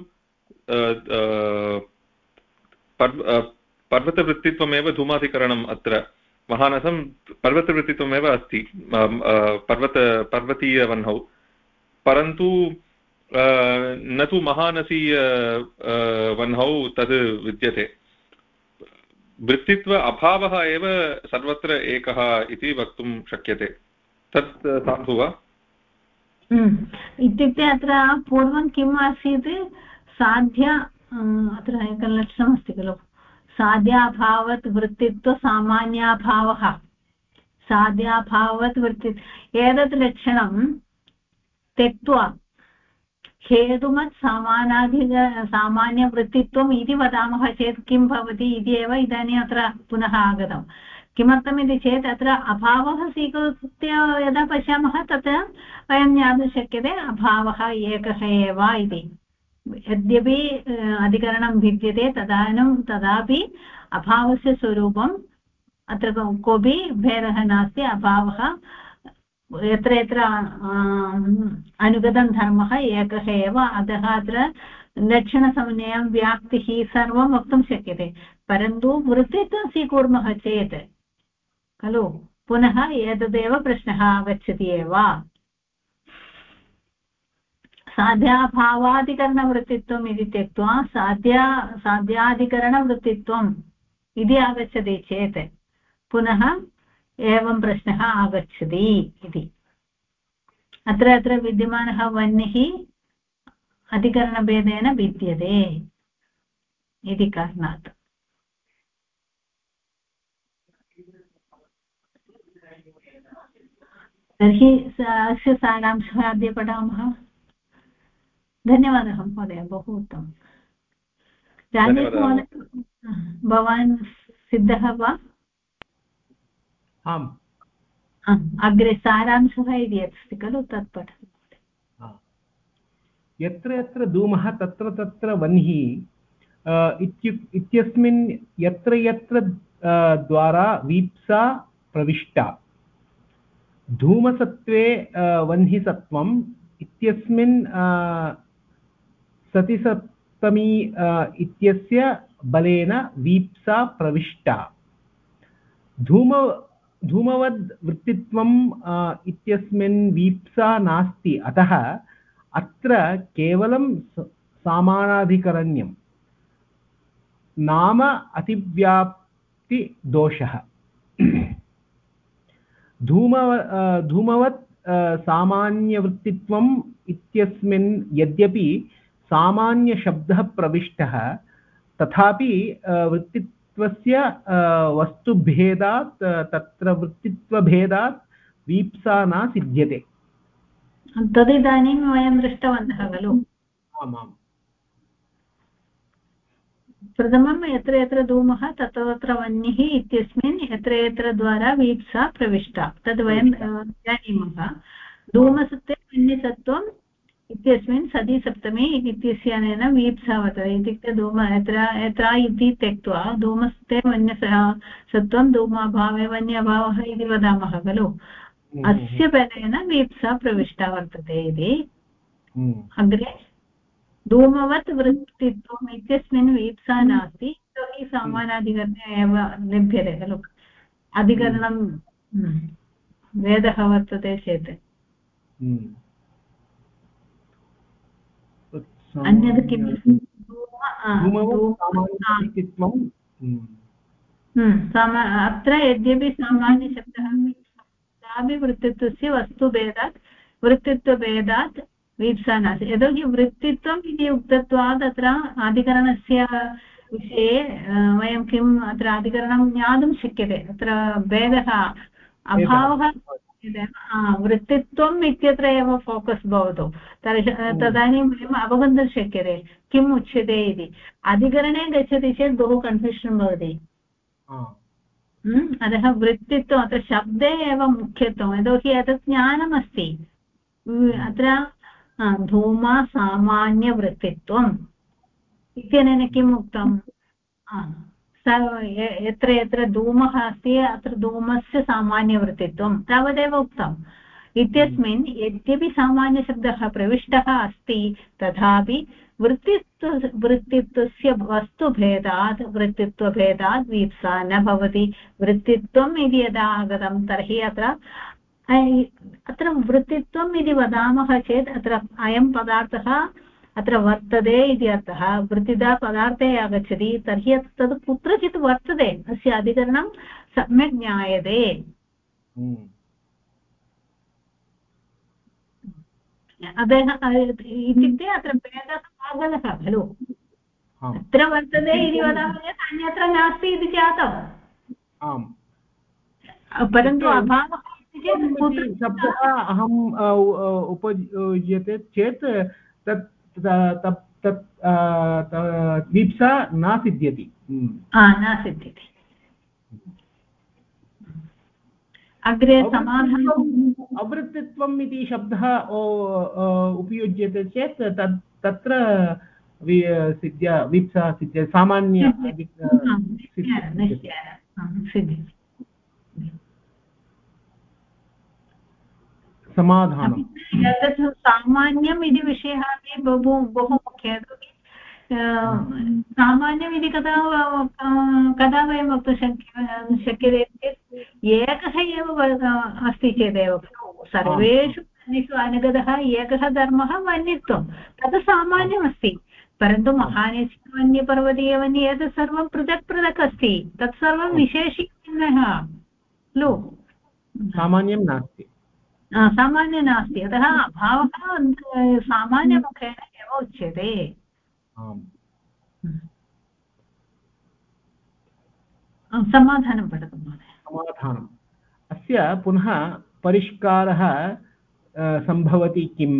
पर्वतवृत्तित्वमेव धूमाधिकरणम्, अत्र महानसं पर्वतवृत्तित्वमेव अस्ति पर्वतीयवह्नौ, परन्तु न तु महानसीय वह्नौ तद् विद्यते। वृत्तित्व अभावः एव सर्वत्र एकः इति वक्तुं शक्यते। तत् साधु वा? इत्युक्ते अत्र पूर्वं किम् आसीत्, साध्य अत्र एकं लक्षणमस्ति खलु, साध्याभावत् वृत्तित्व सामान्याभावः, साध्याभावत् वृत्ति, एतत् लक्षणं त्यक्त्वा हेतुमत् सामान्यवृत्तित्वम् इति वदामः चेत् किं भवति इति एव इदानीम् अत्र पुनः आगतं। किमर्थमिति चेत् अत्र अभावः स्वीकृत्य यदा पश्यामः तत्र वयं ज्ञातुं शक्यते अभावः एकः एव इति। यद्यपि अधिकरणं भिद्यते तदापि अभावस्य स्वरूपम् अत्र कोऽपि भेदः नास्ति। अभावः यत्र यत्र अनुगतं धर्मः एकः एव, अतः अत्र लक्षणसमन्वयं व्याप्तिः सर्वं वक्तुं शक्यते। परन्तु वृत्तित्वं स्वीकुर्मः चेत् खलु पुनः एतदेव प्रश्नः आगच्छति एव, साध्याभावाधिकरणवृत्तित्वम् इति त्यक्त्वा साध्याधिकरणवृत्तित्वम् इति आगच्छति चेत् पुनः एवं प्रश्नः आगच्छति इति। अत्र विद्यमानः वह्निः अधिकरणभेदेन भिद्यते इति कारणात्। तर्हि अस्य सारांशः अद्य पठामः। धन्यवादः महोदय, बहु उत्तमं। राजेश महोदय, भवान् सिद्धः वा? आम्, अग्रे सारांशः इति अस्ति खलु, तत् पठतु। यत्र यत्र धूमः तत्र तत्र वह्निः इत्यस्मिन् यत्र यत्र द्वारा वीप्सा प्रविष्टा, धूमसत्त्वे वह्निसत्त्वम् इत्यस्मिन् सतिसप्तमी इत्यस्य बलेन वीप्सा प्रविष्टा, धूमवद् वृत्तित्वम् इत्यस्मिन् वीप्सा नास्ति, अतः अत्र केवलं सामानाधिकरण्यं नाम अतिव्याप्तिदोषः। धूमवत् सामान्यवृत्तित्वम् इत्यस्मिन् यद्यपि सामान्यशब्दः प्रविष्टः, तथापि वृत्तित्वस्य वस्तुभेदात् तत्र वृत्तित्वभेदात् वीप्सा न सिद्ध्यते। तदिदानीं वयं दृष्टवन्तः खलु। आमाम्। प्रथमं यत्र यत्र धूमः तत्र तत्र वह्निः इत्यस्मिन् यत्र यत्र द्वारा वीप्सा प्रविष्टा, तद् वयं जानीमः। धूमसत्त्वे वह्निसत्त्वम् इत्यस्मिन् सति सप्तमी इत्यस्यनेन वीप्सा वर्तते। इत्युक्ते धूम यत्र यत्र इति त्यक्त्वा धूमसत्त्वे वह्निसत्त्वं धूमाभावे वह्न्यभावः इति वदामः खलु, अस्य बलेन वीप्सा प्रविष्टा वर्तते इति। अग्रे धूमवत् वृत्तित्वम् इत्यस्मिन् वीप्सा नास्ति, यतोहि सामानाधिकरणे एव लभ्यते खलु, अधिकरणं भेदः वर्तते चेत्। अन्यत् किम्? अत्र यद्यपि सामान्यशब्दः तथापि वृत्तित्वस्य वस्तुभेदात् वृत्तित्वभेदात् वीप्सा नास्ति। यतोहि वृत्तित्वम् इति उक्तत्वात् अत्र अधिकरणस्य विषये वयं किम् अत्र अधिकरणं ज्ञातुं शक्यते। अत्र भेदः अभावः वृत्तित्वम् इत्यत्र एव फोकस् भवतु तर्हि तदानीं वयम् अवगन्तुं शक्यते किम् उच्यते इति अधिकरणे गच्छति चेत् बहु कन्फ्यूषन् भवति अतः वृत्तित्वम् अत्र शब्दे एव मुख्यत्वम् यतोहि एतत् ज्ञानमस्ति अत्र धूमा सामान्यवृत्तित्वम् इत्यनेन किम् उक्तम् यत्र यत्र धूमः अस्ति अत्र धूमस्य सामान्यवृत्तित्वं तावदेव उक्तम् इत्यस्मिन् यद्यपि सामान्यशब्दः प्रविष्टः अस्ति तथापि वृत्तित्वस्य वस्तुभेदात् वृत्तित्वभेदात् वीप्सा न भवति वृत्तित्वम् इति यदा आगतं तर्हि अत्र वृत्तित्वम् इति वदामः चेत् अत्र अयं पदार्थः अत्र वर्तते इति अर्थः वृत्तिदा पदार्थे आगच्छति तर्हि तद् कुत्रचित् वर्तते अस्य अधिकरणं सम्यक् ज्ञायते अतः इत्युक्ते अत्र भेदः आगतः खलु अत्र वर्तते इति वदामः चेत् अन्यत्र नास्ति इति जातम् परन्तु अभावः इति चेत् कुत्र शब्दः अहम् उपयुज्यते चेत् तत् वीप्सा न सिद्ध्यति अग्रे समाधानम् अवृत्तित्वम् इति शब्दः उपयुज्यते चेत् तत्र वीप्सा सिद्ध्य सामान्य समाधानं एतत् सामान्यम् इति विषयः अपि बहु मुख्यः सामान्यम् इति कदा वयं वक्तुं शक्यते चेत् एकः एव अस्ति चेदेव सर्वेषु वर्णेषु अनुगतः एकः धर्मः वह्नित्वं तत् सामान्यमस्ति परन्तु महानेश्वरवन्यपर्वतीयवन्य एतत् सर्वं पृथक् पृथक् अस्ति तत् सर्वं विशेषीकरणः खलु सामान्यं नास्ति सामान्य नास्ति अतः अभावः सामान्यमुखेन एव उच्यते समाधानं पठतु महोदय समाधानम् अस्य पुनः परिष्कारः सम्भवति किं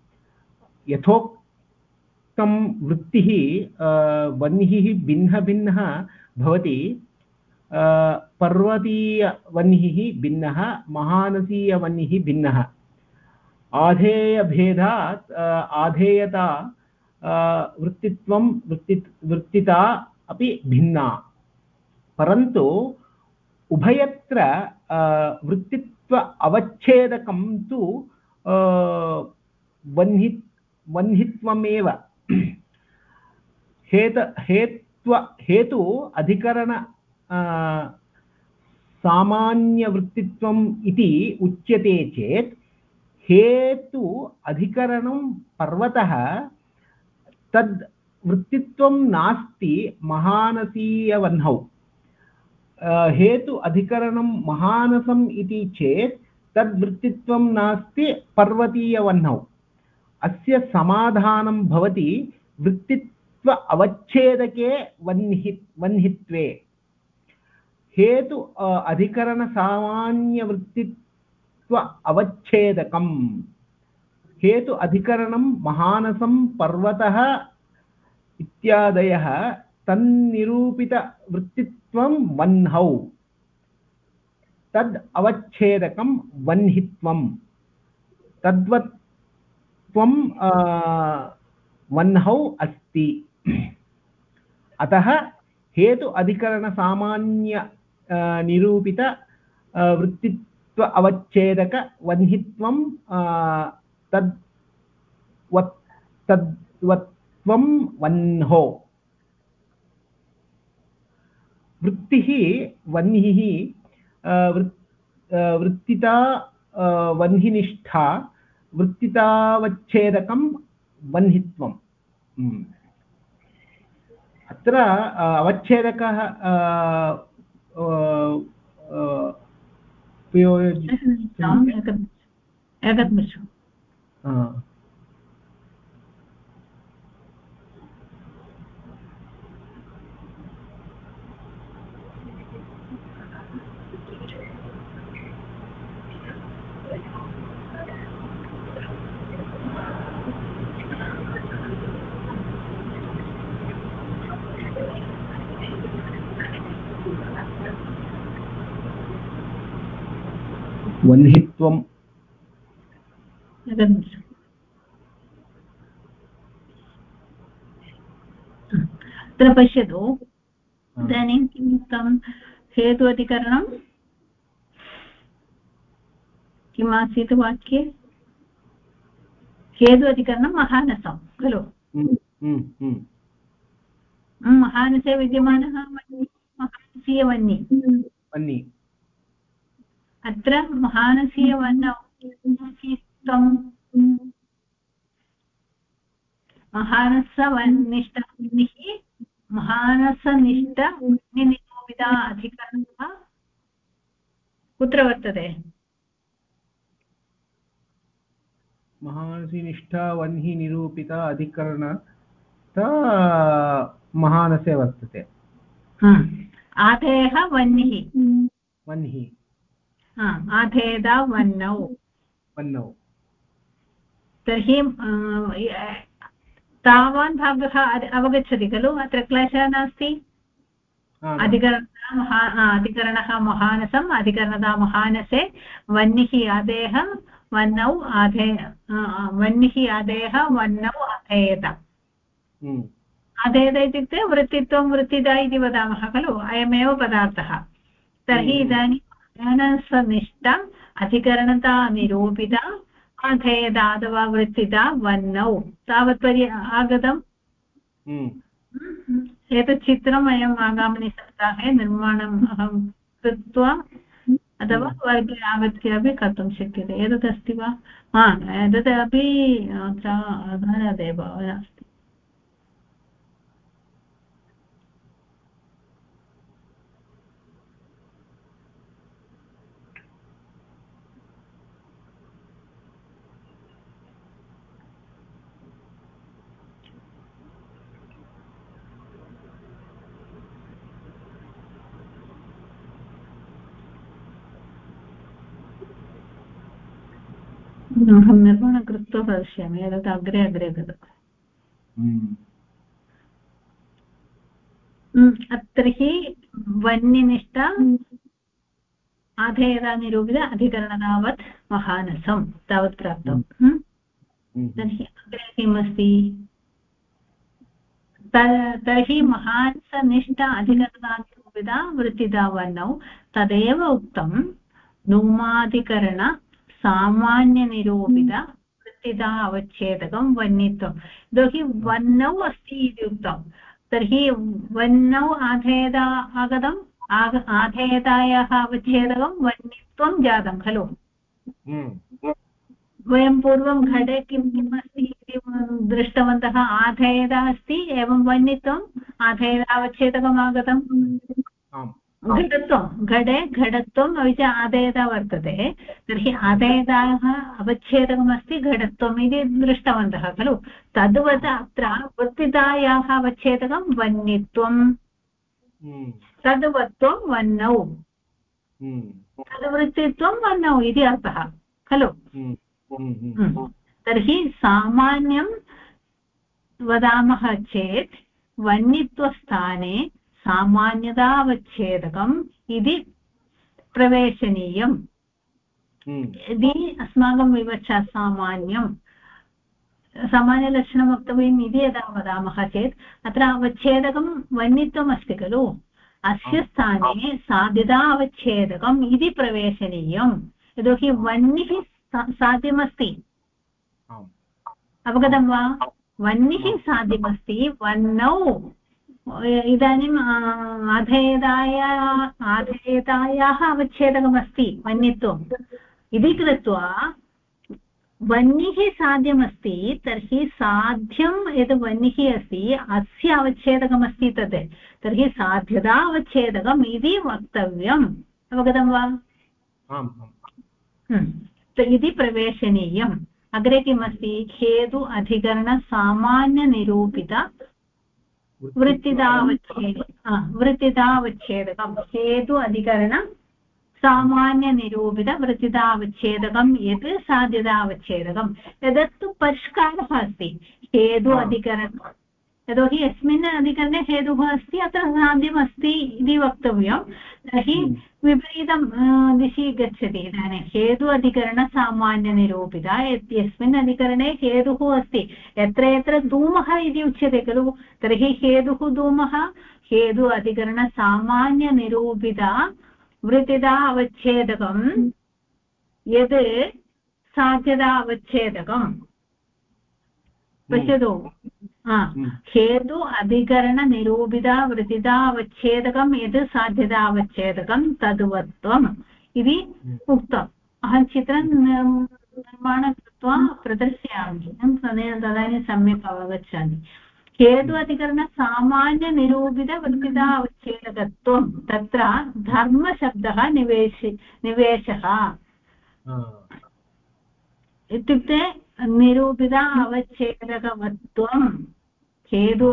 यथोक्तं वृत्तिः वह्निः भिन्नभिन्नः भवति पर्वतीयवह्निः भिन्नः महानसीयवह्निः भिन्नः आधेयभेदात् आधेयता वृत्तित्वं वृत्तिता अपि भिन्ना परन्तु उभयत्र वृत्तित्व अवच्छेदकं तु वह्नित्वमेव हेतु अधिकरण सामान्यवृत्तित्वम् इति उच्यते चेत् हेतु अधिकरणं पर्वतः तद् वृत्तित्वं नास्ति महानसीयवह्नौ हेतु अधिकरणं महानसम् इति चेत् तद् वृत्तित्वं नास्ति पर्वतीयवह्नौ अस्य समाधानं भवति वृत्तित्व अवच्छेदके वह्नित्वे हेतु अधिकरण सामान्यवृत्तित्व अवच्छेदकम् हेतु अधिकरणं महानसं पर्वतः इत्यादयः तन्निरूपितवृत्तित्वं वह्नौ तद् अवच्छेदकं वह्नित्वं तद्वत्त्वं वह्नौ अस्ति अतः हेतु अधिकरण सामान्य निरूपित वृत्तित्व अवच्छेदक वह्नित्वं तद्वत्त्वं वह्नौ वृत्तिः वह्निः वृत्तिता वह्निनिष्ठा वृत्तितावच्छेदकं वह्नित्वम् अत्र अवच्छेदकः वह्नित्वं अत्र पश्यतु इदानीं किम् उक्तं हेतु अधिकरणं किम् आसीत् वाक्ये हेतु अधिकरणं महानसं खलु महानसे विद्यमानः महानसीयवह्नि अत्र महानसीयवह्नौ महानसवह्निष्ठवह्निः महानसनिष्ठवह्निनिरूपिता अधिकरणः कुत्र वर्तते महानसीनिष्ठा वह्नि निरूपिता अधिकरणता महानसे वर्तते आधेयः वह्निः आधेयदा वह्नौ तर्हि तावान् भागः अवगच्छति खलु अत्र क्लेशः नास्ति अधिकरणः महानसम् अधिकरणता महानसे वह्निः आदेयः वह्नौ वह्निः आदेयः वह्नौ अधेयत अधेयत इत्युक्ते वृत्तित्वं वृत्तिदा इति वदामः खलु अयमेव पदार्थः तर्हि इदानीं महानसनिष्ठा अधिकरणता निरूपिता अधेयता अथवा वृत्तिता वह्नौ तावत् आगतम् एतत् चित्रं वयम् आगामिनि सप्ताहे निर्माणम् अहं कृत्वा अथवा वर्गे आगत्य अपि कर्तुं शक्यते एतत् अस्ति वा एतदपि अत्र आधारादेव अस्ति अहं निर्माणं कृत्वा पश्यामि एतत् अग्रे अग्रे गतम् तर्हि वह्निनिष्ठा आधेयता निरूपित अधिकरणतावत् महानसं तावत् प्राप्तं तर्हि अग्रे किम् अस्ति तर्हि महानसनिष्ठा अधिकरणता निरूपिता वृत्तिता वह्नौ तदेव उक्तं नुमाधिकरण सामान्यनिरूपित वृत्तिता अवच्छेदकं वह्नित्वं यतोहि वह्नौ अस्ति इति उक्तं तर्हि वह्नौ आधेयता आगतम् आधेयतायाः अवच्छेदकं वह्नित्वं जातं खलु वयं पूर्वं घटे किं किम् अस्ति इति दृष्टवन्तः आधेयता अस्ति एवं वह्नित्वम् आधेयतावच्छेदकम् आगतम् घटत्वं घटे घटत्वम् अपि च आधेयता वर्तते तर्हि आधेयतायाः अवच्छेदकमस्ति घटत्वम् इति दृष्टवन्तः खलु तद्वत् अत्र वृत्तितायाः अवच्छेदकं वह्नित्वं तद्वत्त्वं वह्नौ तद्वृत्तित्वं वह्नौ इति अर्थः खलु तर्हि सामान्यं वदामः चेत् वह्नित्वस्थाने सामान्यतावच्छेदकम् इति प्रवेशनीयम् यदि अस्माकं विवक्षा सामान्यलक्षणं वक्तव्यम् इति यदा वदामः चेत् अत्र अवच्छेदकं वह्नित्वम् अस्ति खलु अस्य स्थाने साध्यता अवच्छेदकम् इति प्रवेशनीयम् यतोहि वह्निः साध्यमस्ति अवगतं वा वह्निः साध्यमस्ति वह्नौ इदानीम् आधेयतायाः अवच्छेदकमस्ति वह्नित्वम् इति कृत्वा वह्निः साध्यमस्ति तर्हि साध्यं यद् वह्निः अस्ति अस्य अवच्छेदकमस्ति तत् तर्हि साध्यता अवच्छेदकम् इति वक्तव्यम् अवगतं वा इति प्रवेशनीयम् अग्रे किमस्ति हेतु अधिकरणसामान्यनिरूपित वृत्तितावच्छेदकं हेतु अधिकरण सामान्यनिरूपितवृत्तितावच्छेदकं यत् साध्यतावच्छेदकं एतत्तु परिष्कारः अस्ति हेतु अधिकरण यतोहि यस्मिन् अधिकरणे हेतुः अस्ति अत्र साध्यमस्ति इति वक्तव्यं तर्हि विपरीतं दिशि गच्छति इदानीं हेतु अधिकरणसामान्यनिरूपिता यस्मिन् अधिकरणे हेतुः अस्ति यत्र यत्र धूमः इति उच्यते खलु तर्हि हेतुः धूमः हेतु अधिकरणसामान्यनिरूपिता वृत्तिदा अवच्छेदकं यद् साध्यता अवच्छेदकम् पश्यतु हेतु अधिकरणनिरूपिता वृत्तिता अवच्छेदकं यद् साध्यता अवच्छेदकं तद्वत्वम् इति उक्तम् अहं चित्रं निर्माणं कृत्वा प्रदर्शयामि तदानीं सम्यक् अवगच्छामि हेतु अधिकरणसामान्यनिरूपितवृत्तिता अवच्छेदकत्वं तत्र धर्मशब्दः निवेशः इत्युक्ते निरूपिता अवच्छेदकवत्वं हेतु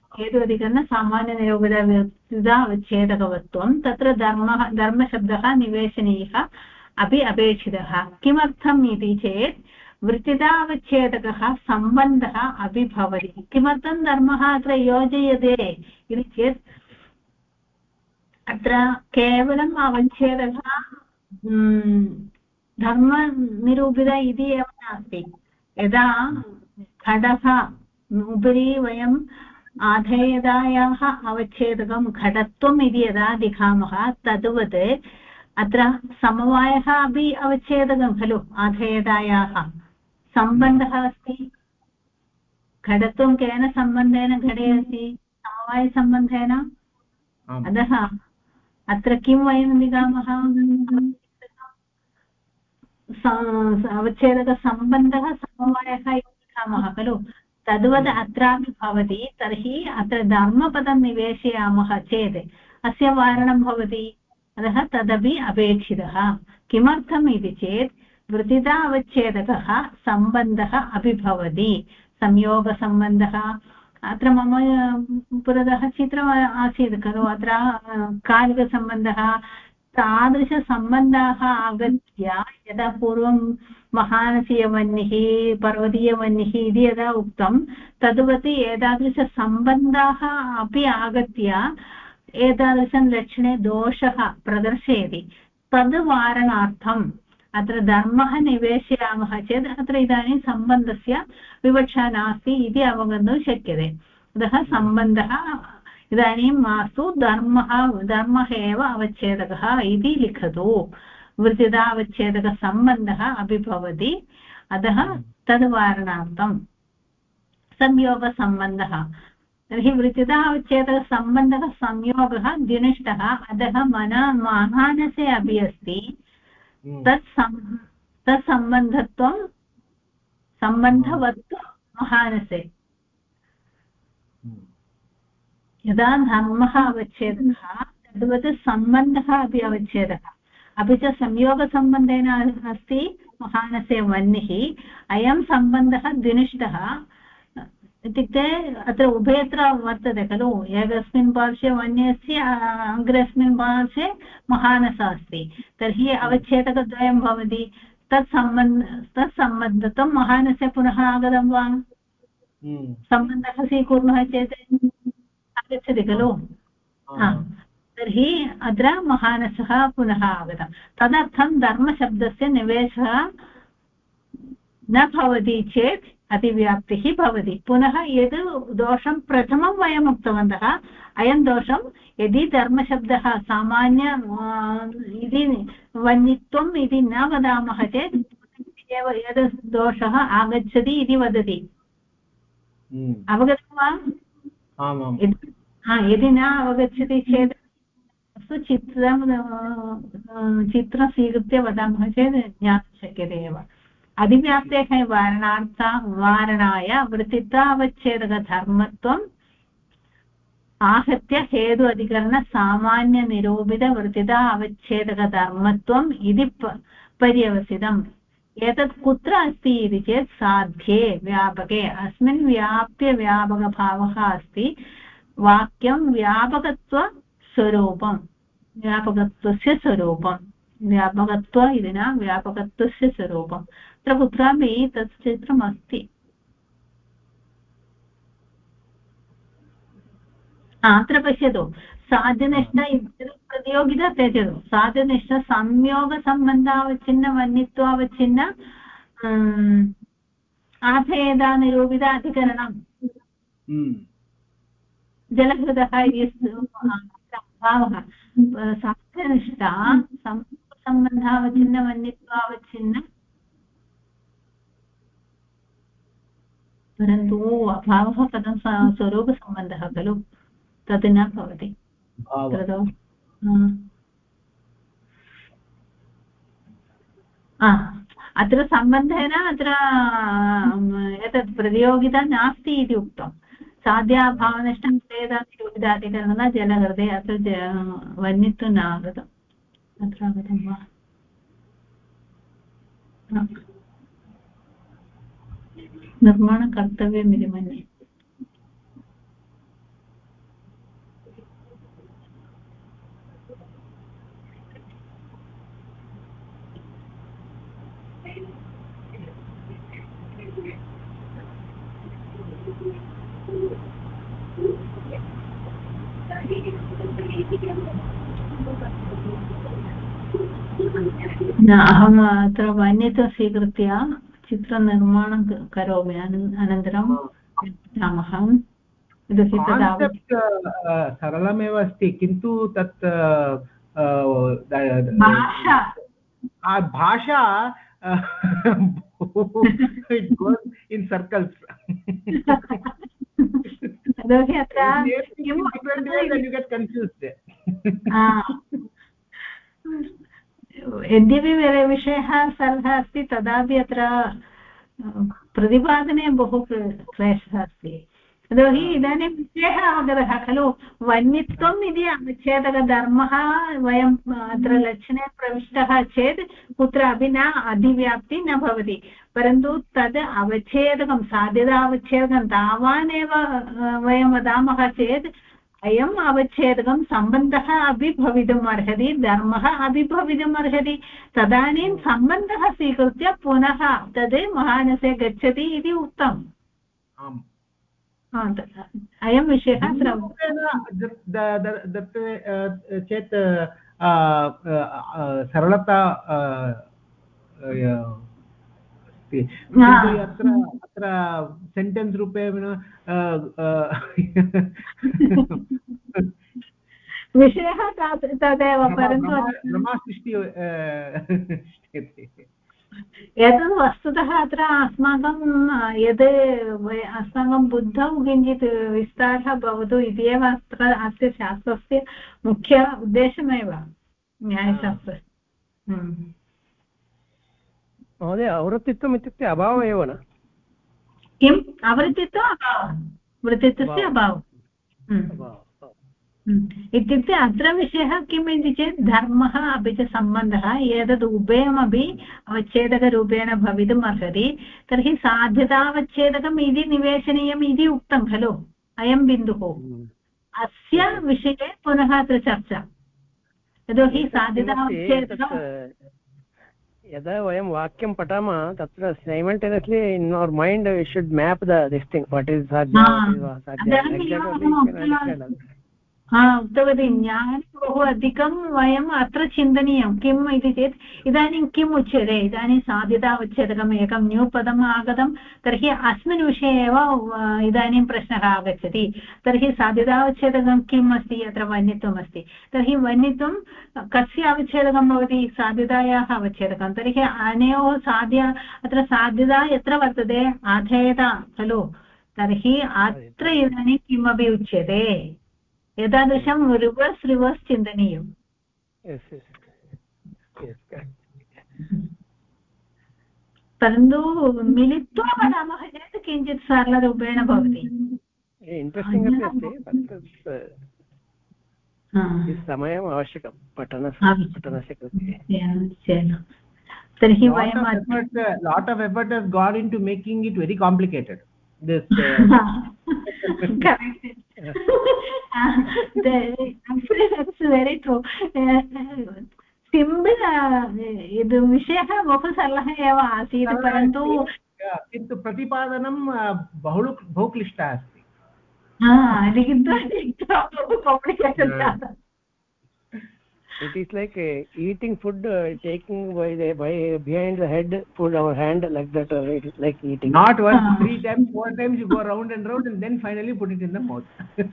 अधिकरणसामान्यनिरूपिता अवच्छेदकवत्वं तत्र धर्मशब्दः निवेशनीयः अपि अपेक्षितः किमर्थम् इति चेत् वृत्तितावच्छेदकः सम्बन्धः अपि भवति किमर्थं धर्मः अत्र योजयते इति चेत् अत्र केवलम् अवच्छेदकः धर्मनिरूपित इति एव नास्ति यदा घटः उपरि वयम् आधेयतायाः अवच्छेदकं घटत्वम् इति यदा लिखामः तद्वत् अत्र समवायः अपि अवच्छेदकं खलु आधेयतायाः सम्बन्धः अस्ति घटत्वं केन सम्बन्धेन घटे अस्ति समवायसम्बन्धेन अतः अत्र किं वयं लिखामः अवच्छेदकसम्बन्धः समवायः इति लिखामः खलु तद्वत् अत्रापि भवति तर्हि अत्र धर्मपदं निवेशयामः चेत् अस्य वारणं भवति अतः तदपि अपेक्षितः किमर्थम् इति चेत् वृत्तिता अवच्छेदकः सम्बन्धः अपि भवति संयोगसम्बन्धः अत्र मम पुरतः चित्रम् आसीत् खलु अत्र कालिकसम्बन्धः तादृशसम्बन्धाः आगत्य यदा पूर्वं महानसीयवह्निः पर्वतीयवह्निः इति यदा उक्तं तद्वत् एतादृशसम्बन्धाः अपि आगत्य एतादृशं लक्षणे दोषः प्रदर्शयति तद् वारणार्थम् अत्र धर्मः निवेशयामः चेत् अत्र इदानीं सम्बन्धस्य विवक्षा नास्ति इति अवगन्तुं शक्यते अतः सम्बन्धः इदानीं मास्तु धर्मः एव अवच्छेदकः इति लिखतु वृत्तिता अवच्छेदकसम्बन्धः अपि भवति अतः तद् वारणार्थं संयोगसम्बन्धः तर्हि वृत्तिता अवच्छेदकसम्बन्धः संयोगः द्विनिष्ठः अतः मानसे अपि अस्ति तत्सम्बन्धत्वं सम्बन्धवत्वं महानसे यदा धर्मः अवच्छेदकः तद्वत् सम्बन्धः अपि अवच्छेदकः अपि च संयोगसम्बन्धेन अस्ति महानसे वह्निः अयं सम्बन्धः द्विनिष्ठः इत्युक्ते अत्र उभयत्र वर्तते खलु एकस्मिन् पार्श्वे वह्न्यस्य अग्रेस्मिन् पार्श्वे महानसः अस्ति तर्हि अवच्छेदकद्वयं भवति तत्सम्बन्धत्वं महानसे पुनः आगतं वा सम्बन्धः स्वीकुर्मः चेत् आगच्छति खलु तर्हि अत्र महानसः पुनः आगतं तदर्थं धर्मशब्दस्य निवेशः न भवति चेत् अतिव्याप्तिः भवति पुनः यद् दोषं प्रथमं वयम् उक्तवन्तः अयं दोषं यदि धर्मशब्दः सामान्य इति वह्नित्वम् इति न वदामः चेत् एव यद् दोषः आगच्छति इति वदति अवगतं वा यदि न अवगच्छति चेत् अस्तु चित्रं स्वीकृत्य वदामः चेत् ज्ञातुं शक्यते एव अधिव्याप्तेः वारणाय वृत्तितावच्छेदकधर्मत्वम् आहत्य हेतु अधिकरणसामान्यनिरूपितवृत्तिता अवच्छेदकधर्मत्वम् इति पर्यवसितम् एतत् कुत्र अस्ति इति चेत् साध्ये व्यापके अस्मिन् व्याप्यव्यापकभावः अस्ति वाक्यं व्यापकत्वस्वरूपं व्यापकत्वस्य स्वरूपं व्यापकत्व इति न व्यापकत्वस्य स्वरूपम् अत्र कुत्रापि तत् चित्रम् अस्ति अत्र पश्यतु साध्यनिष्ठ प्रतियोगिता त्यजतु साध्यनिष्ठ संयोगसम्बन्धावच्छिन्न वन्नित्वावच्छिन्न आभेदानिरूपित अधिकरणम् जलहृदः इति भावः साध्यनिष्ठ संबन्धावच्छिन्न वन्नित्वावच्छिन्न परन्तु अभावः कथं स्वरूपसम्बन्धः खलु तत् न भवति अत्र सम्बन्धेन अत्र एतत् प्रतियोगिता नास्ति इति उक्तं साध्याभावनिष्ठं वेदाधिकरणः जलहृदे अत्र वह्नित्वं न आगतम् अत्र आगतं वा निर्माणकर्तव्यमिति मन्ये अहम् अत्र वन्यत्वं स्वीकृत्य चित्रनिर्माणं करोमि अनन्तरं पठामः सरलमेव अस्ति किन्तु तत् भाषा it goes in circles यतोहि अत्र you get confused यद्यपि विषयः सरलः अस्ति तदापि अत्र प्रतिपादने बहु क्लेशः अस्ति यतोहि इदानीं विषयः अवगतः खलु वन्यत्वम् इति अवच्छेदकधर्मः वयम् अत्र लक्षणे प्रविष्टः चेत् कुत्रापि न अधिव्याप्ति न भवति परन्तु तद् अवच्छेदकं साध्यता अवच्छेदकं तावानेव वयं वदामः चेत् अयम् अवच्छेदकं सम्बन्धः अपि भवितुम् अर्हति धर्मः अपि भवितुम् अर्हति तदानीं सम्बन्धः स्वीकृत्य पुनः तद् मानसे गच्छति इति उक्तम् अयं विषयः चेत् सरलता अत्र सेण्टेन्स् रूपेण विषयः तदेव परन्तु एतद् वस्तुतः अत्र अस्माकं यद् अस्माकं बुद्धौ किञ्चित् विस्तारः भवतु इति एव अत्र अस्य शास्त्रस्य मुख्य उद्देशमेव न्यायशास्त्रस्य महोदय आवृत्तित्वम् इत्युक्ते अभावः एव न किम् आवृत्तित्वम् अभावः वृत्तित्वस्य अभावः इत्युक्ते अत्र विषयः किम् इति चेत् धर्मः अपि च सम्बन्धः एतद् उभयमपि अवच्छेदकरूपेण भवितुम् अर्हति तर्हि साध्यतावच्छेदकम् इति निवेशनीयम् इति उक्तं खलु अयं बिन्दुः अस्य विषये पुनः अत्र चर्चा यतोहि साध्यतावच्छेदकं यदा वयं वाक्यं पठामः तत्र simultaneously in our mind we should map this thing what is साध्य उक्तवती ज्ञानं बहु अधिकं वयम् अत्र चिन्तनीयं किम् इति चेत् इदानीं किम् उच्यते इदानीं साध्यतावच्छेदकम् एकं न्यू पदम् आगतं तर्हि अस्मिन् विषये एव इदानीं प्रश्नः आगच्छति तर्हि साध्यतावच्छेदकं किम् अस्ति अत्र वन्यत्वम् अस्ति तर्हि वन्यत्वं कस्य अवच्छेदकं भवति साध्यतायाः अवच्छेदकं तर्हि अनयोः अत्र साध्यता यत्र वर्तते आधेयता खलु तर्हि अत्र इदानीं किमपि उच्यते एतादृशं रिवर्स् चिन्तनीयम् परन्तु मिलित्वा वदामः चेत् किञ्चित् सरलरूपेण भवति इण्ट्रेस्टिङ्ग् अपि अस्ति समयम् आवश्यकं पठनस्य कृते तर्हि वयं lot of effort has gone into making it very complicated this correct that's very true simple यद् विषयः बहु सरलः एव आसीत् परन्तु किन्तु प्रतिपादनं बहु क्लिष्टः अस्ति लिखित्वा बहु काम्प्लिकेटेड् जातम्. It is like eating food, taking by behind the head, put our hand like that. It is like eating. Not once, 3 times, 4 times you go round and round, and then finally put it in the mouth.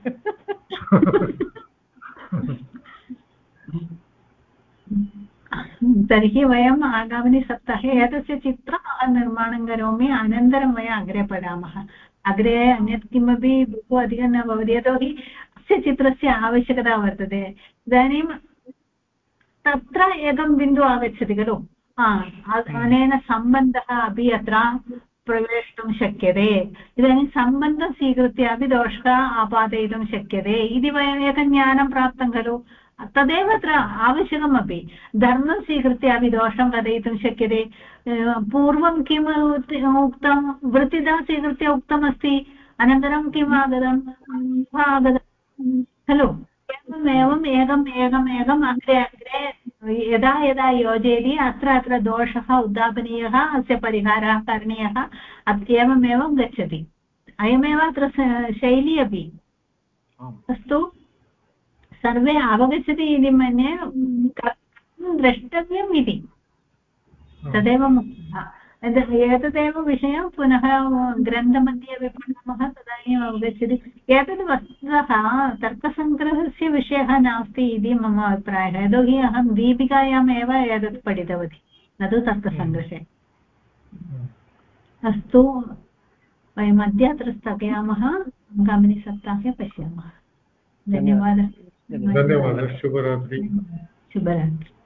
तर्हि वयम् आगामिनि सप्ताहे एतस्य चित्रं निर्माणं करोमि. अनन्तरं वयम् अग्रे पठामः. अग्रे अन्यत् किमपि बहु अधिकं न भवति, यतोहि अस्य चित्रस्य आवश्यकता वर्तते. इदानीं तत्र एकं बिन्दु आगच्छति खलु, अनेन सम्बन्धः अपि अत्र प्रवेष्टुं शक्यते. इदानीं सम्बन्धं स्वीकृत्य अपि दोषः आपादयितुं शक्यते इति वयम् एकं ज्ञानं प्राप्तं खलु. तदेव अत्र आवश्यकमपि. धर्मं स्वीकृत्य अपि दोषं कथयितुं शक्यते. पूर्वं किम् उक्तं, वृत्तिदा स्वीकृत्य उक्तमस्ति, अनन्तरं किम् आगतम् खलु. एवम् एकम् अग्रे अग्रे यदा यदा योजयति अत्र दोषः उद्धापनीयः, अस्य परिहारः करणीयः, एवमेवं गच्छति. अयमेव अत्र शैली अपि. अस्तु, सर्वे अवगच्छति इति मन्ये. द्रष्टव्यम् इति तदेव मुख्यः. एतदेव विषयं पुनः ग्रन्थमध्ये अपि पठामः, तदानीम् अवगच्छति. एतद् वस्तुतः तर्कसङ्ग्रहस्य विषयः नास्ति इति मम अभिप्रायः. यतोहि अहं दीपिकायाम् एव एतत् पठितवती, न तु तर्कसङ्ग्रहे. अस्तु, वयम् अद्य अत्र स्थगयामः. आगामिनि सप्ताहे पश्यामः. धन्यवादः. धन्यवादः. शुभरात्रि. शुभरात्रि.